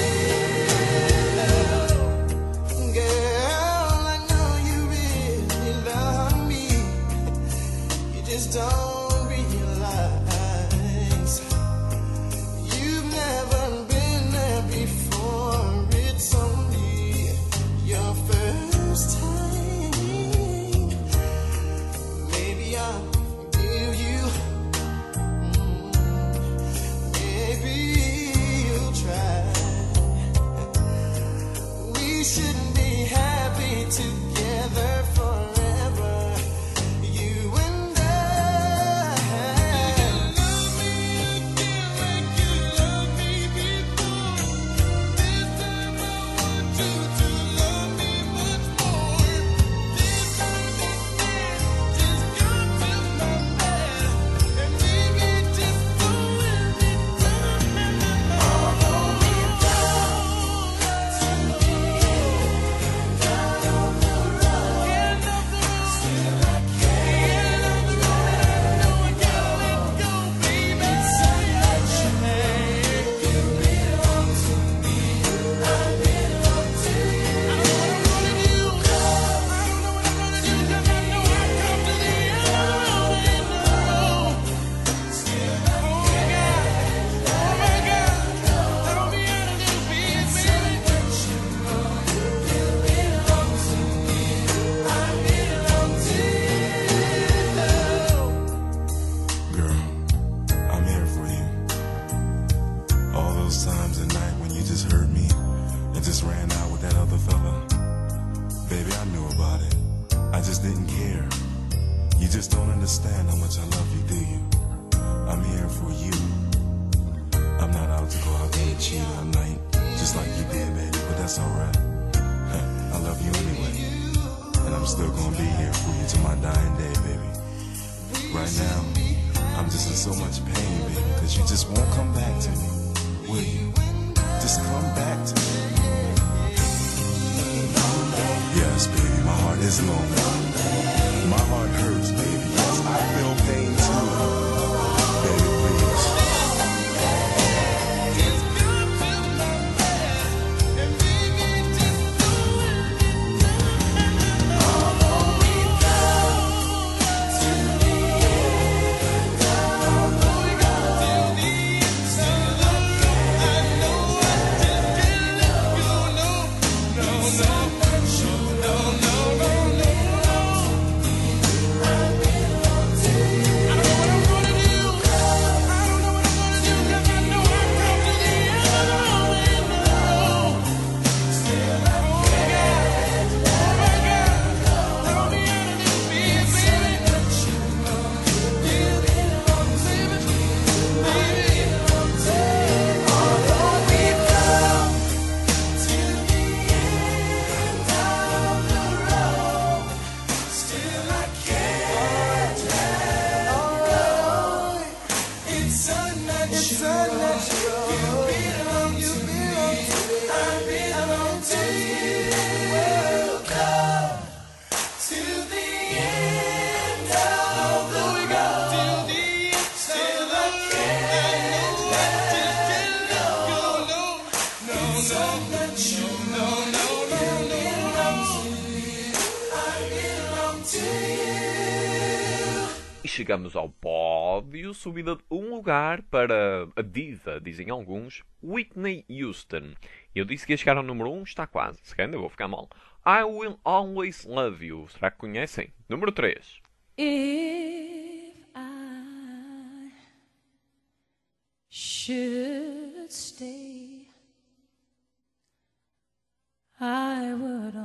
you. Girl, I know you really love me. You just don't realize you've never been there before. It's only your first time. Maybe I'll forgive you. Maybe you'll try. We shouldn't be happy together forever, you and I. Love me again like you loved me before. This time I want you to love me much more. This understand, just come to my bed, and maybe just go with it. Although we go to the end of the road, still I can't let go, baby. It's unnatural. You belong to me, I belong to you. I don't know what I'm gonna do. I don't know what I'm gonna do, 'cause I know I come to the end of the road. Still I can't. Oh my God, throw me out of this bed, baby. You belong to me, I belong to you. Girl, I'm here for you. All those times at night when you just hurt me and just ran out with that other fella. Baby, I knew about it. I just didn't care. You just don't understand how much I love you, do you? I'm here for you. I'm not out to go out there and cheat all night, just like you did, baby, but that's alright. I love you anyway. And I'm still gonna be here for you till my dying day, baby. Right now, I'm just in so much pain, baby, because you just won't come back to me. Will you? Just come back to me. Yes, baby, my heart is lonely. My heart hurts, baby. Yes, I feel pain too. Baby, please. Just come to my bed, and maybe just go with it. Although we go to the end of the road, still I know I just can't let go. No, no, no. let you know, no, I belong to you. E chegamos ao pódio, subida de um lugar para a diva, dizem alguns, Whitney Houston. Eu disse que ia chegar ao número 1, está quase, se calhar ainda vou ficar mal. I Will Always Love You, será que conhecem? Número 3. If I should stay, I would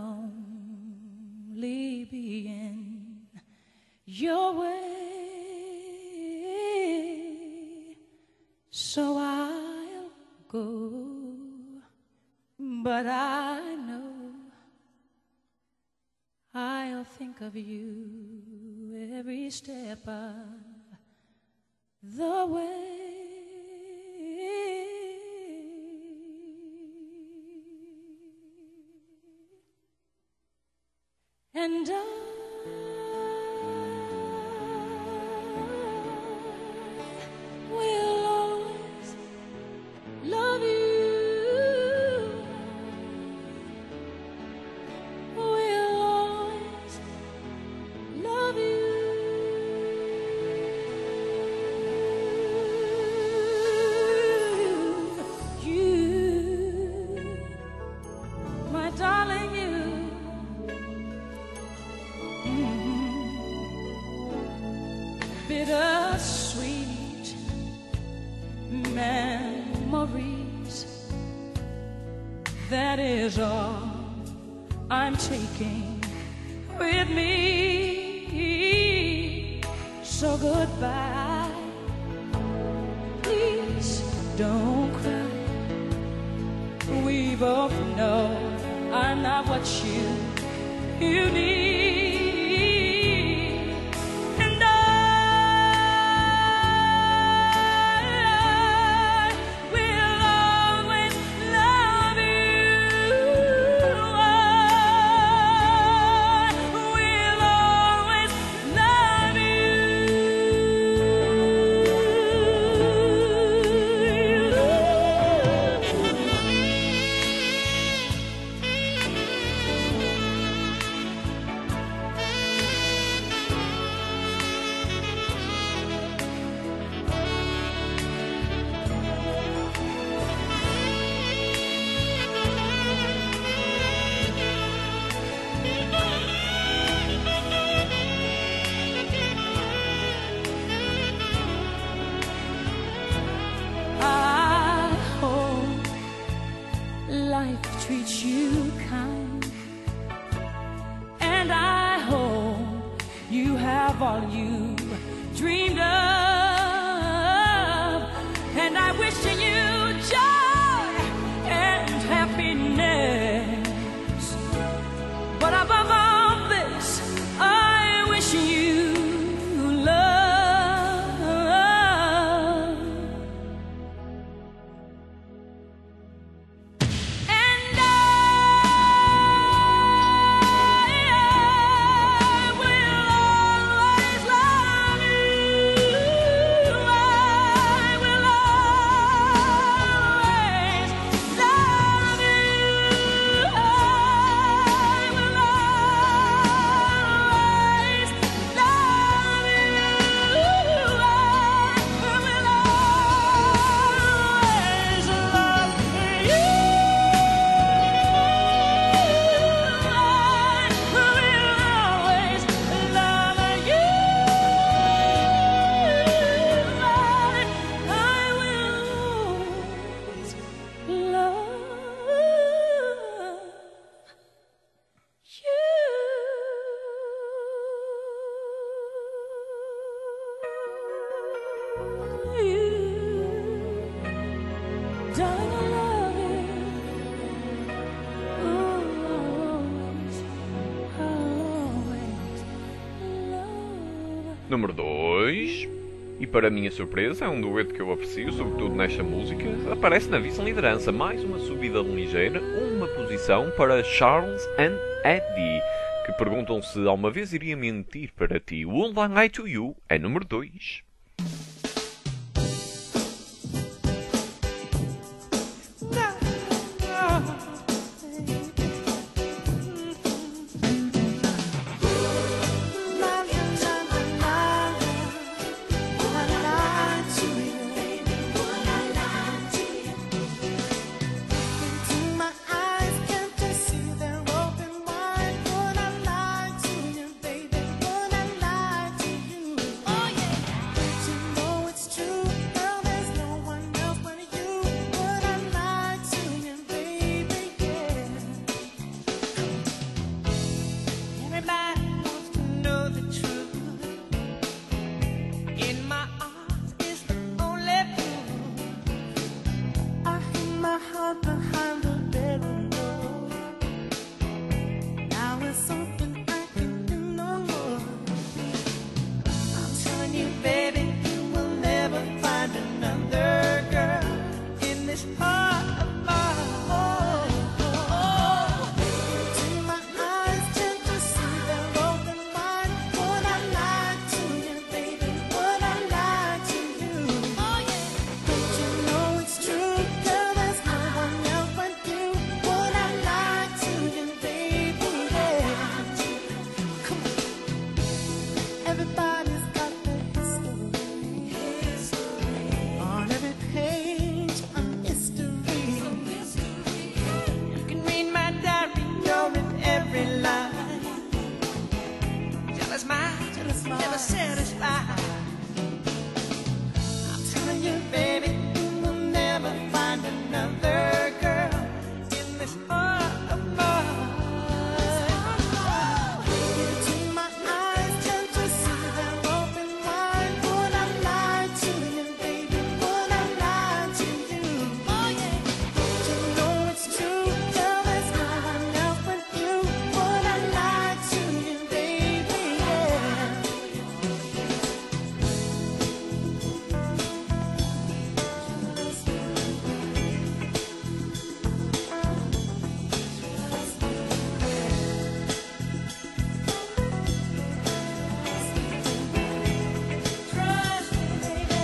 only be in your way, so I'll go, but I know I'll think of you every step of the way. And I will always love you. Will always love you. You, my darling, you. Bittersweet memories, that is all I'm taking with me. So goodbye, please don't cry. We both know I'm not what you need. And I will always love you. I will always love I hope life treats you kind, and I hope you have all you dreamed of, and I wish you joy and happiness. But above all this, I wish you love. And I will always love you. I will always love you. I will always love you. Darling, I love you. Always love. Número 2. E para minha surpresa, é um dueto que eu aprecio, sobretudo nesta música. Aparece na vice-liderança, mais uma subida ligeira, uma posição para Charles and Eddie, que perguntam se alguma vez iria mentir para ti. Would I Lie to You é número 2. every line. Jealous mind, never satisfied. I'm telling you, baby, you will never find another girl in this heart of mine. Into my eyes, tend to see them open wide. Would I lie to you, baby? Would I lie to you? Oh yeah. To know it's true, girl, there's no one else but you. Would I lie to you, baby? Yeah. Trust me, baby.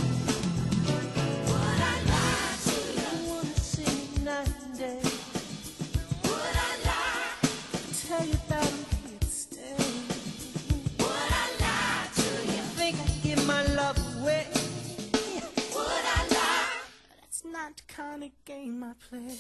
Would I lie to you? I wanna see you night and day. Would I lie? Tell you that I'm here to stay. Would I lie to you? Think I'd give my love away? Would I lie? That's not the kind of game I play.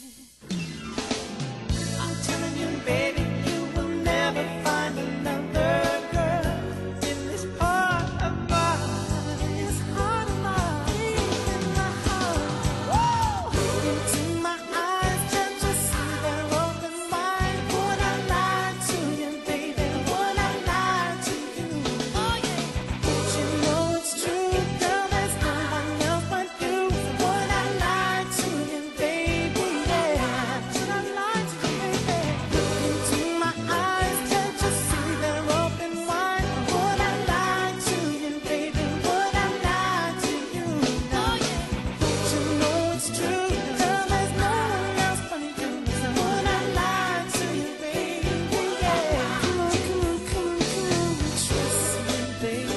I'm telling you, baby, you will never find another girl in this heart of mine. This heart of mine, deep in my heart. Woo! Into my eyes, just to see them open wide. Would I lie to you, baby? Would I lie to you? Oh yeah. Don't you know it's true, girl? There's no one else but you. Would I lie to you, baby? Yeah. Should I lie to you, baby? Look into my eyes, can't you see them open wide? Would I lie to you, baby? Would I lie to you? Oh yeah. Don't you know it's true, girl? There's no one else but you. Would I lie to you, baby? Yeah. Come on, come on, come on, come on. Trust me, baby.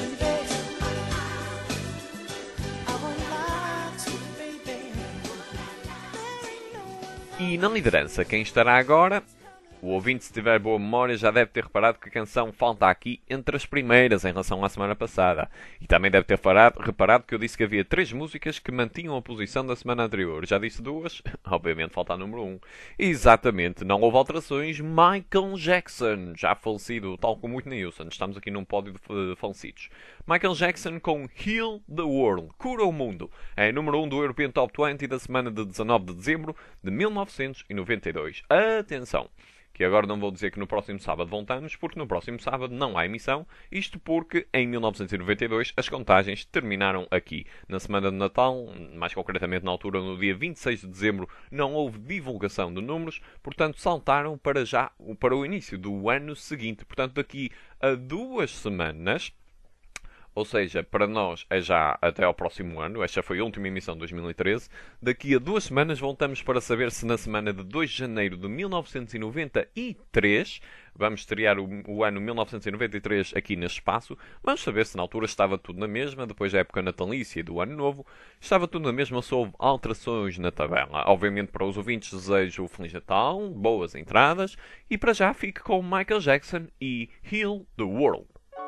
I won't lie to you, baby. There ain't no one. E na liderança, quem estará agora? O ouvinte, se tiver boa memória, já deve ter reparado que a canção falta aqui entre as primeiras em relação à semana passada. E também deve ter reparado que eu disse que havia 3 músicas que mantinham a posição da semana anterior. Já disse 2, obviamente falta a número 1. Exatamente, não houve alterações. Michael Jackson, já falecido, tal como Whitney Houston. Estamos aqui num pódio de falecidos. Michael Jackson com Heal the World, Cura o Mundo. É número 1 do European Top 20 da semana de 19 de dezembro de 1992. Atenção! Que agora não vou dizer que no próximo sábado voltamos, porque no próximo sábado não há emissão, isto porque em 1992 as contagens terminaram aqui. Na semana de Natal, mais concretamente na altura no dia 26 de dezembro, não houve divulgação de números, portanto saltaram para o início do ano seguinte. Portanto, daqui a 2 semanas... Ou seja, para nós é já até ao próximo ano. Esta foi a última emissão de 2013. Daqui a 2 semanas voltamos para saber se na semana de 2 de janeiro de 1993 vamos estrear o ano 1993 aqui neste espaço. Vamos saber se na altura estava tudo na mesma, depois da época natalícia e do ano novo. Estava tudo na mesma, se houve alterações na tabela. Obviamente para os ouvintes desejo Feliz Natal, boas entradas. E para já fique com Michael Jackson e Heal the World.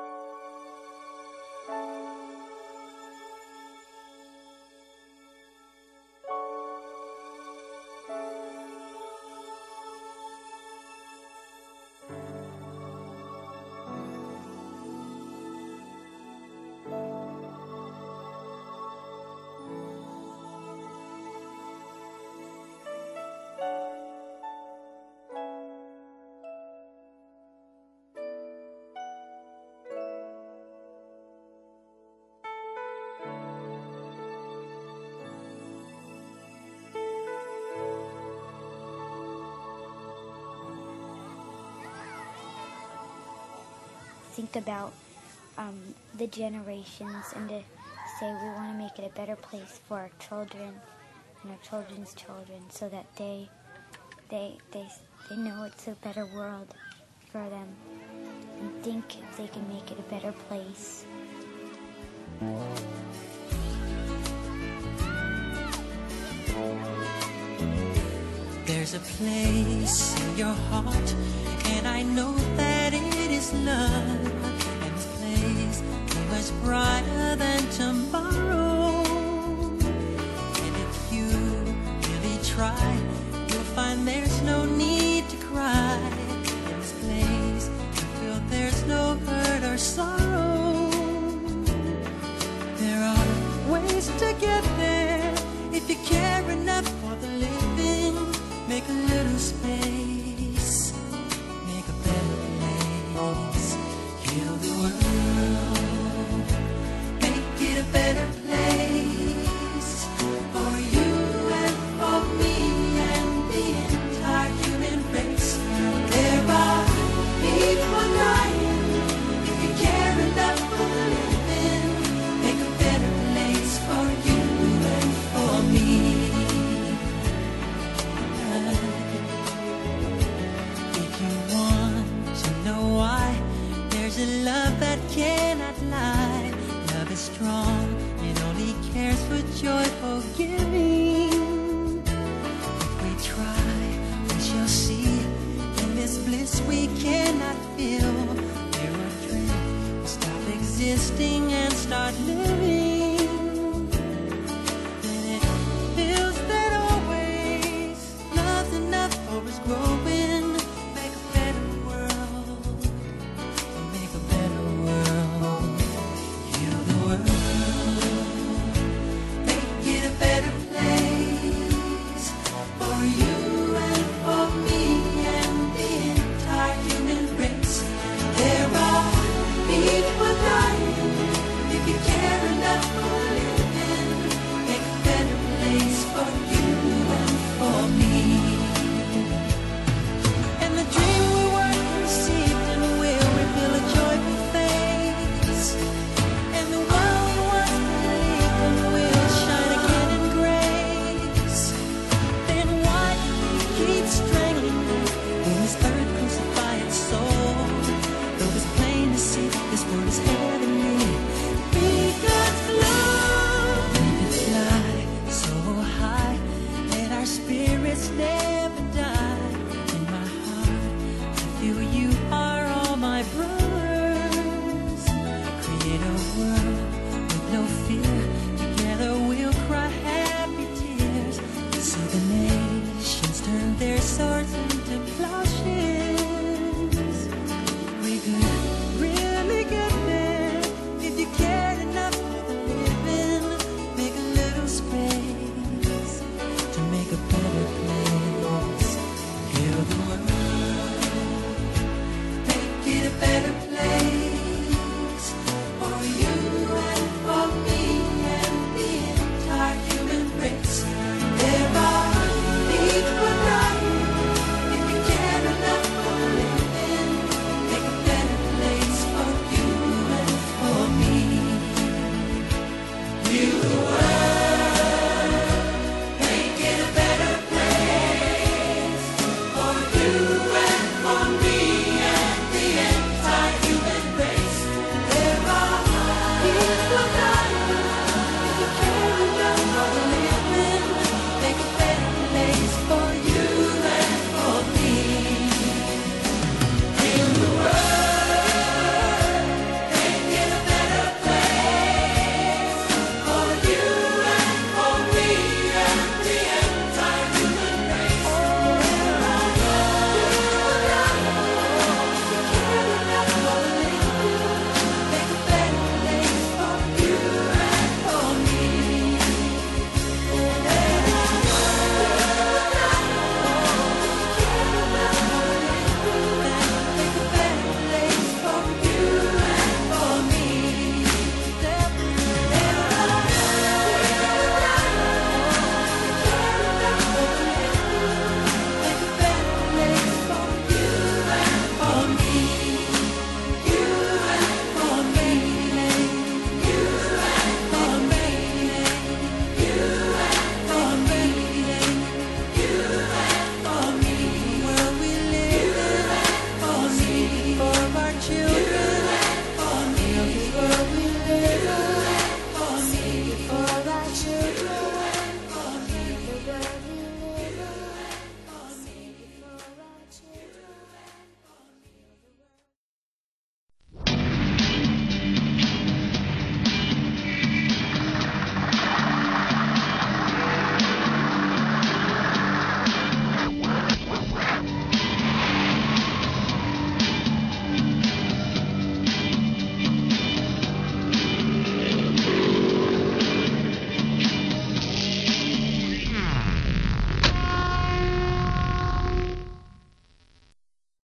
Think about the generations and to say we want to make it a better place for our children and our children's children, so that they know it's a better world for them and think they can make it a better place. There's a place in your heart, and I know that it is love, and this place is much brighter than tomorrow. And if you really try, you'll find there's no need to cry. In this you care enough for the living, make a little space, make a better place. Heal the world, make it a better place for you and for me and the entire human race. There are people dying. If you care enough for the living, make a better place for you and for me. If you want to know why, there's a love that cannot lie. Love is strong, it only cares for joyful giving. If we try, we shall see. In this bliss we cannot feel. There are dreams, we stop existing and start living. Then it feels that always love's enough for us growing. Make a better world, make a better world. Heal the world, make it a better place for you and for me and the entire human race. There are people dying. If you care enough for living, make a better place for you and for me. And the dream we were received and will reveal a joyful face. And the world we once believed and will shine again in grace. Then why do we keep strangling us when this earth crucify its soul? Though it's plain to see this world is heavenly, be God's love. We can fly so high, let our spirits never die. In my heart, I feel you are all my brothers. Create a world with no fear. Together we'll cry happy tears. See the nations turn their swords into plowshares.